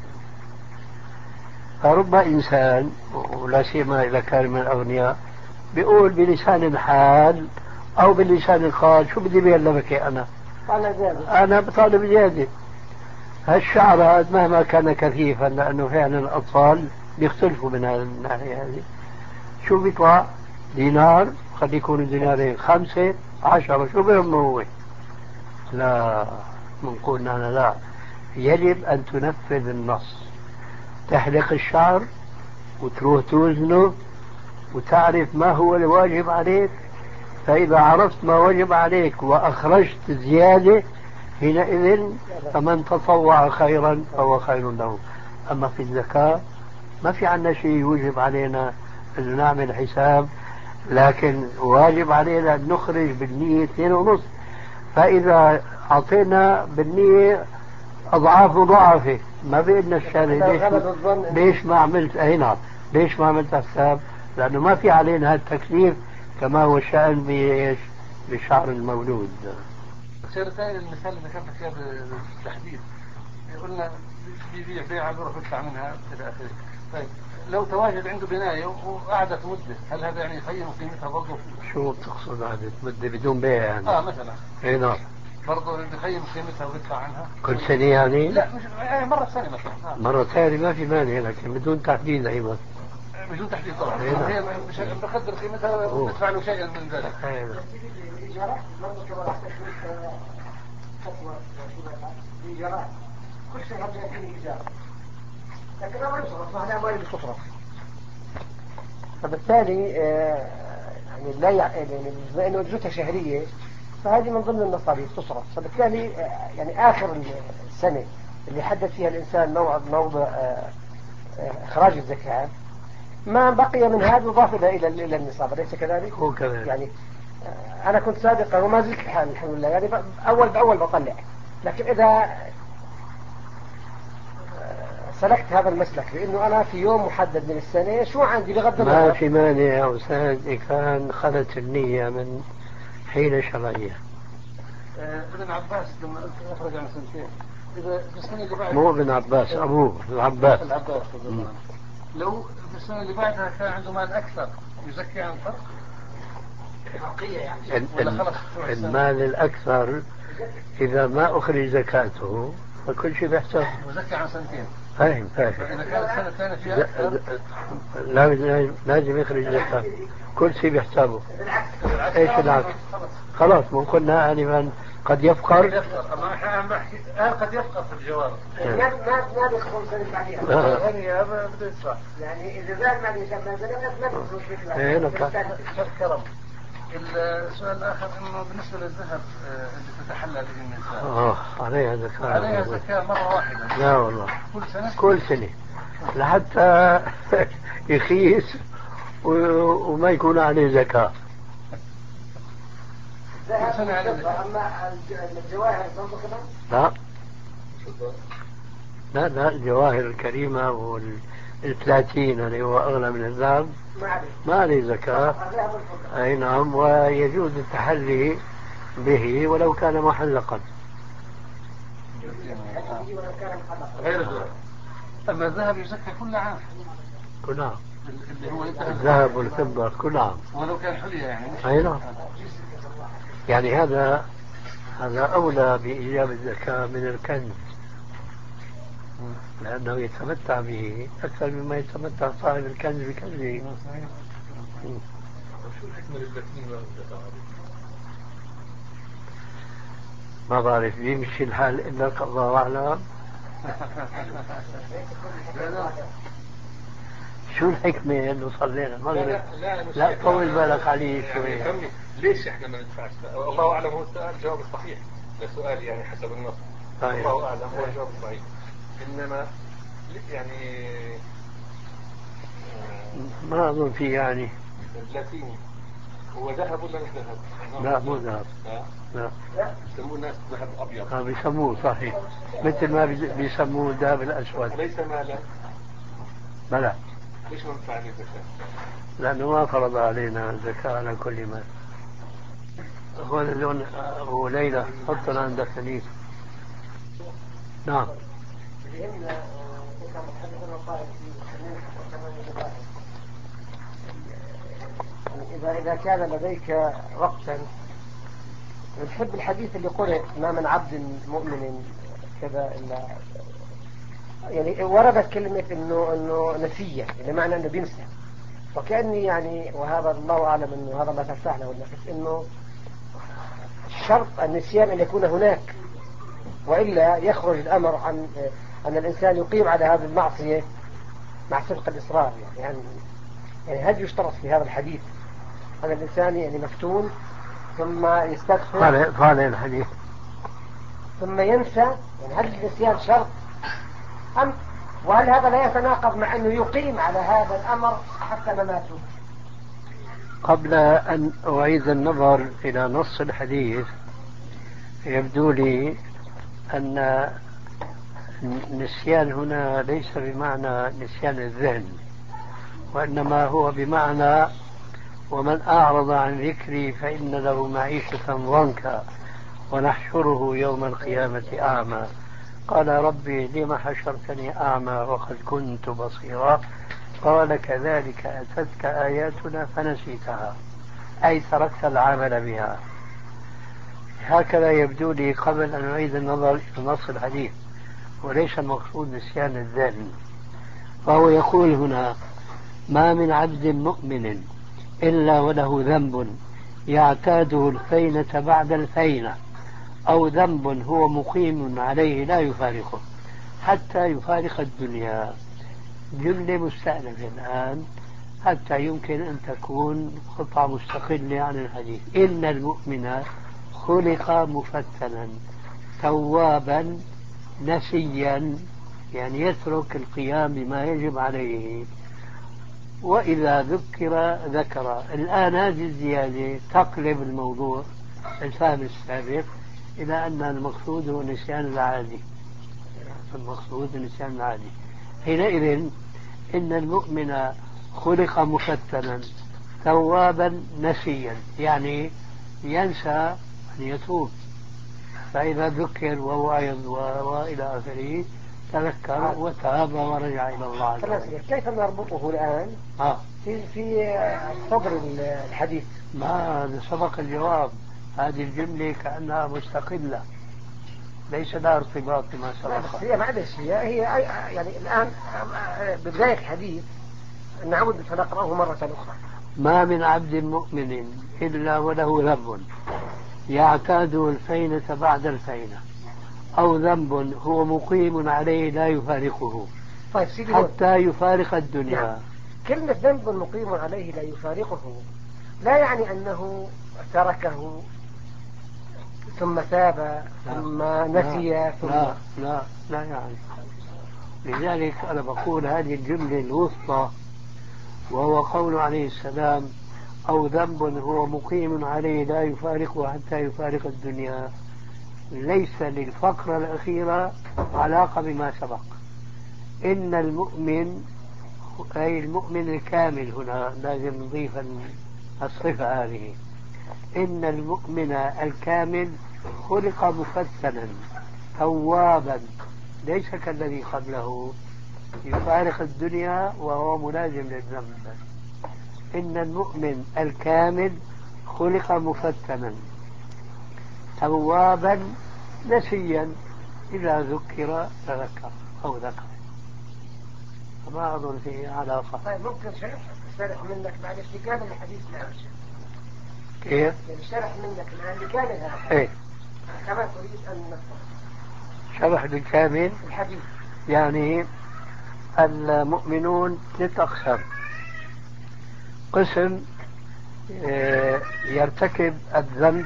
فرب إنسان ولا سيما إذا كان من الأغنياء بيقول بلسان الحال أو باللسان القال شو بدي بيعلمك أنا أنا بطالب زيادة. هالشعر هذا مهما كان كثيفا، لأنه فعلا الأطفال بيختلفوا من هذه الناحية هذه، شو بيطلع؟ دينار، قد يكون دينارين، خمسة، عشرة، شو بهم هو؟ لا، بنقول أنا لا، يجب أن تنفذ النص، تحلق الشعر وتروح توزنه وتعرف ما هو الواجب عليك. فإذا عرفت ما وجب عليك وأخرجت زيادة حينئذ فمن تطوع خيرا فهو خير له. أما في الزكاة ما في عنا شيء يوجب علينا أن نعمل حساب، لكن واجب علينا أن نخرج بالنية اثنين ونص. فإذا أعطينا بالنية أضعاف مضاعفة ما بيدنا الشارع ليش, ليش ما عملت هنا، ليش ما عملت حساب؟ لأنه ما في علينا هذا التكليف كما هو الشأن بإيش؟ بشعر المولود. سير ثاني المثال اللي ذكرنا فيها بالتحديد، قلنا بيبيع بيع بيروح يدفع منها إلى آخره. طيب لو تواجد عنده بناية وقعدت مدة، هل هذا يعني يقيم قيمتها برضه؟ شو بتقصد قعدت مدة بدون بيع يعني؟ اه مثلا. اي نعم. برضه بيقيم قيمتها ويدفع عنها؟ كل سنة يعني؟ لا مش يعني مرة ثانية مثلا. آه. مرة ثانية ما في مانع، لكن بدون تحديد أيضا. بدون تحديد طبعا. هي مش بقدر قيمتها وبدفع له شيئا من ذلك. الإيجارات برضه كما فتوى الإيجارات كل شيء هذا فيه إيجار، لكن ما يصرف هذا ما يصرف. فبالتالي يعني لا يعني بما انه اجرتها شهريه فهذه من ضمن المصاريف تصرف. فبالتالي يعني اخر السنه اللي حدد فيها الانسان موعد موضع اخراج الزكاه ما بقي من هذا يضاف الى الى النصاب، اليس كذلك؟ هو كذلك. يعني انا كنت سابقا وما زلت الحال الحمد لله يعني اول باول بطلع، لكن اذا سلكت هذا المسلك لانه انا في يوم محدد من السنه شو عندي بغض النظر ما في مانع يا استاذ كان خلت النيه من حين شرعيه. ابن عباس لما اخرج عن سنتين اذا في السنه اللي بعدها مو ابن عباس ابوه العباس العباس لو في السنه اللي بعدها كان عنده مال اكثر يزكي عن الفرق يعني المال الأكثر إذا ما أخرج زكاته فكل شيء بيحسب وزكي عن سنتين. فاهم فاهم. فإذا كانت السنة الثانية فيها أكثر لازم لازم يخرج زكاة كل شيء بيحسبه. إيش العكس؟ خلاص مو قلنا آنفا قد يفقر. قد يفقر. أما إحنا عم بحكي الآن قد يفقر في الجواب. ما ما ما بيدخل سنة بعديها. غني هذا بده يدفع. يعني إذا زاد ما بيسمى زكاة ما بيدخل في إيه نعم. كرم. السؤال الآخر إنه بالنسبة للذهب اللي تتحلى به النساء. آه عليها زكاة. عليها زكاة مرة واحدة. لا والله. كل سنة. كل سنة. لحتى يخيس وما يكون عليه زكاة. أما الجواهر لا لا لا الجواهر الكريمة والثلاثين اللي هو أغلى من الذهب ما عليه زكاة. أي نعم. ويجوز التحلي به ولو كان محلقا. غير الذهب. أما الذهب يزكى كل عام. كل عام. اللي هو الذهب والفضة كل عام. ولو كان حلية يعني. أي نعم. يعني هذا هذا أولى بإيجاب الزكاة من الكنز لأنه يتمتع به أكثر مما يتمتع صاحب الكنز بكنزه. ما بعرف بيمشي الحال إلا الله أعلم. شو الحكمة إنه صلينا المغرب؟ لا, لا, لا طول بالك عليه شوي. يعني ليش إحنا ما ندفعش؟ الله أعلم هو السؤال الجواب الصحيح. ده سؤال يعني حسب النص. طيب. الله أعلم هو الجواب الصحيح. إنما يعني ما أظن في يعني. اللاتيني هو ذهب ولا مش ذهب؟ لا مو ذهب. لا. لا. يسموه الناس ذهب أبيض. اه بيسموه صحيح. مثل ما بيسموه الذهب الأسود. ليس مالا. بلى. ليش ما ندفع عليه زكاة؟ لأنه ما فرض علينا الزكاة على كل مال. هو اللون أبو ليلى حطنا عند الكنيسة. نعم. إذا إذا كان لديك وقتا نحب الحديث اللي قرأ ما من عبد مؤمن كذا إلا يعني وردت كلمة إنه إنه نسية بمعنى إنه بينسى وكأني يعني وهذا الله أعلم إنه هذا ما ترتاح له النفس إنه شرط النسيان أن يكون هناك وإلا يخرج الأمر عن أن الإنسان يقيم على هذه المعصية مع صدق الإصرار يعني, يعني يعني هل يشترط في هذا الحديث أن الإنسان يعني مفتون ثم يستغفر قال الحديث ثم ينسى يعني هل النسيان شرط أم وهل هذا لا يتناقض مع أنه يقيم على هذا الأمر حتى مماته؟ قبل أن أعيد النظر إلى نص الحديث يبدو لي أن النسيان هنا ليس بمعنى نسيان الذهن وإنما هو بمعنى ومن أعرض عن ذكري فإن له معيشة ضنكا ونحشره يوم القيامة أعمى قال ربي لم حشرتني أعمى وقد كنت بصيرا قال كذلك أتتك آياتنا فنسيتها أي تركت العمل بها. هكذا يبدو لي قبل أن أعيد النظر إلى نص الحديث وليس المقصود نسيان الذهن. فهو يقول هنا ما من عبد مؤمن إلا وله ذنب يعتاده الفينة بعد الفينة أو ذنب هو مقيم عليه لا يفارقه حتى يفارق الدنيا. جملة مستأنفة الآن حتى يمكن أن تكون قطعة مستقلة عن الحديث. إن المؤمن خلق مفتنا توابا نسيا، يعني يترك القيام بما يجب عليه، وإذا ذكر ذكر. الآن هذه الزيادة تقلب الموضوع الفهم السابق إلى أن المقصود هو النسيان العادي. المقصود النسيان العادي. حينئذ إن المؤمن خلق مفتنا توابا نسيا، يعني ينسى أن يتوب، فإذا ذكر ووعظ وإلى آخره تذكر وتاب ورجع إلى الله عز وجل. كيف نربطه الآن آه. في في صدر الحديث؟ ما سبق الجواب. هذه الجملة كأنها مستقلة ليس لها ارتباط بما سبق. هي معلش هي هي يعني الآن ببداية الحديث نعود فنقرأه مرة أخرى. ما من عبد مؤمن إلا وله ذنب يعتاده الفينة بعد الفينة، أو ذنب هو مقيم عليه لا يفارقه طيب حتى يفارق الدنيا. نعم. كلمة ذنب مقيم عليه لا يفارقه لا يعني أنه تركه ثم تاب ثم نسي لا ثم لا لا, لا يعني. لذلك أنا بقول هذه الجملة الوسطى، وهو قول عليه السلام أو ذنب هو مقيم عليه لا يفارقه حتى يفارق الدنيا، ليس للفقرة الأخيرة علاقة بما سبق. إن المؤمن أي المؤمن الكامل، هنا لازم نضيف الصفة هذه، إن المؤمن الكامل خلق مفتنا توابا، ليس كالذي قبله يفارق الدنيا وهو ملازم للذنب. إن المؤمن الكامل خلق مفتنا توابا نسيا، إذا ذكر تذكر أو ذكر. فما أظن فيه علاقة. طيب ممكن شرح شرح منك بعد اشتكال الحديث الآن؟ كيف؟ يعني شرح منك الآن لكامل هذا. إيه؟ كما تريد أن نفهم. شرح بالكامل الحديث. يعني المؤمنون ثلاث أقسام. قسم يرتكب الذنب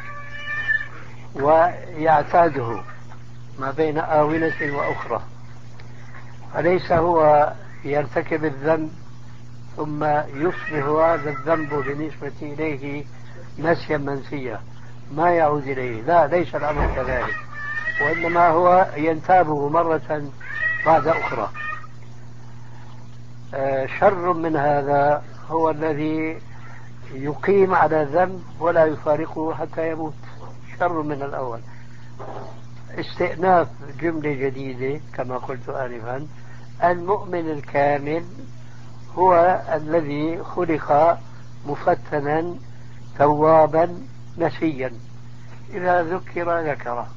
ويعتاده ما بين آونة وأخرى، فليس هو يرتكب الذنب ثم يصبح هذا الذنب بالنسبة إليه نسيا منسيا ما يعود إليه، لا، ليس الأمر كذلك، وإنما هو ينتابه مرة بعد أخرى. شر من هذا هو الذي يقيم على ذنب ولا يفارقه حتى يموت، شر من الأول. استئناف جملة جديدة كما قلت آنفا، المؤمن الكامل هو الذي خلق مفتنا توابا نسيا، إذا ذكر ذكره.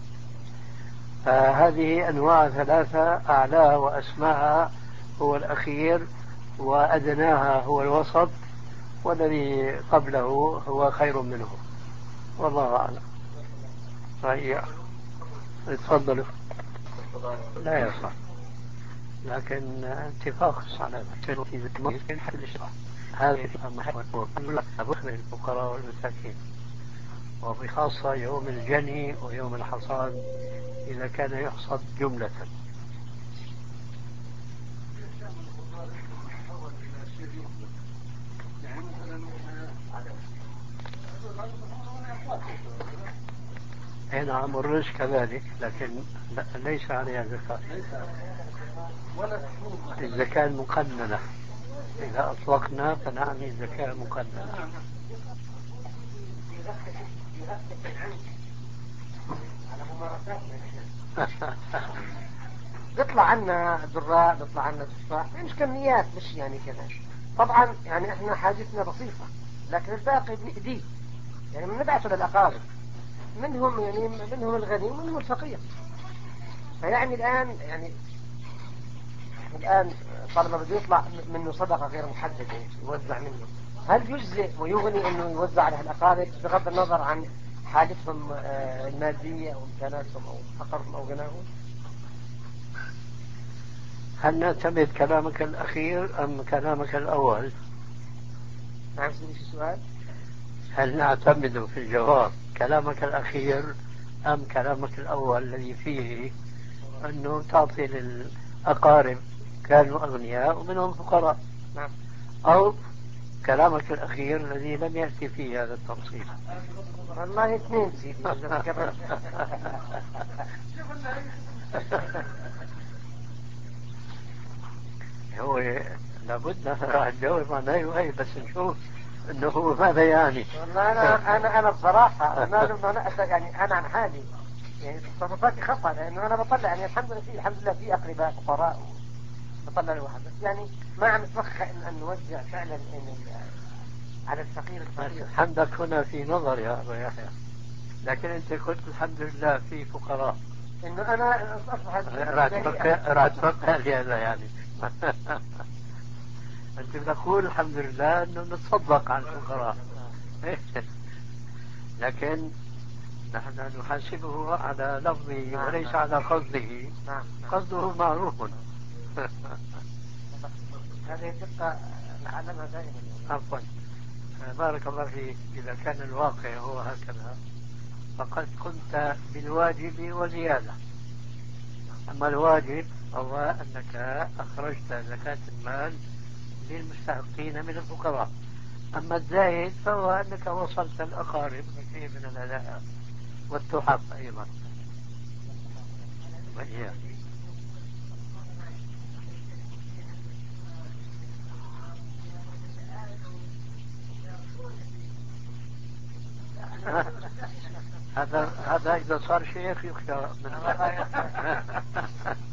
فهذه أنواع ثلاثة، أعلاها وأسماها هو الأخير، وأدناها هو الوسط، والذي قبله هو خير منه، والله أعلم. رأيي تفضلوا. لا يصح، لكن اتفاق على هذا أبخر الفقراء والمساكين، وبخاصة يوم الجني ويوم الحصاد إذا كان يحصد جملة. هنا الرز كذلك، لكن ليس عليها زكاة. الزكاة المقننة إذا أطلقنا فنعني الزكاة المقننة. بيطلع عنا ذراء، بيطلع عنا تفاح، مش كميات، مش يعني كذا. طبعا يعني احنا حاجتنا بسيطة، لكن الباقي بنأديه، يعني بنبعثه للأقارب، منهم يعني منهم الغني ومنهم الفقير. فيعني الآن يعني الآن طالما بده يطلع منه صدقة غير محددة يوزع منه، هل يجزئ ويغني انه يوزع على الأقارب بغض النظر عن حاجتهم المادية او امكاناتهم او فقرهم او غناهم؟ هل نعتمد كلامك الأخير أم كلامك الأول؟ نعم شو السؤال؟ هل نعتمد في الجواب كلامك الأخير أم كلامك الأول الذي فيه أنه تعطي للأقارب كانوا أغنياء ومنهم فقراء؟ نعم. أو كلامك الأخير الذي لم يأتي فيه هذا التفصيل؟ والله اثنين سيدي. هو لابد راح نجاوب عن هاي وهي بس نشوف انه هو ماذا يعني. والله انا انا انا بصراحه ما انا يعني انا عن حالي يعني تصرفاتي خطا لانه انا بطلع يعني الحمد لله في الحمد لله في اقرباء فقراء بطلع الواحد بس يعني ما عم اتوقع ان, أن نوزع فعلا إن على الفقير الفقير. حمدك هنا في نظر يا ابا يحيى، لكن انت قلت الحمد لله في فقراء، انه انا اصبح راح تفقه هذا يعني. انت بتقول الحمد لله انه نتصدق على الفقراء، لكن نحن نحاسبه على لفظه وليس على قصده. قصده معروف. هذه الدقة نعلمها دائما. عفوا، بارك الله فيك. إذا كان الواقع هو هكذا فقد قمت بالواجب وزيادة. أما الواجب هو أنك أخرجت زكاة المال للمستحقين من الفقراء، أما الزايد فهو أنك وصلت الأقارب بشيء من الهدايا والتحف أيضا. وإياه هذا هذا إذا صار شيخ يخشى منه.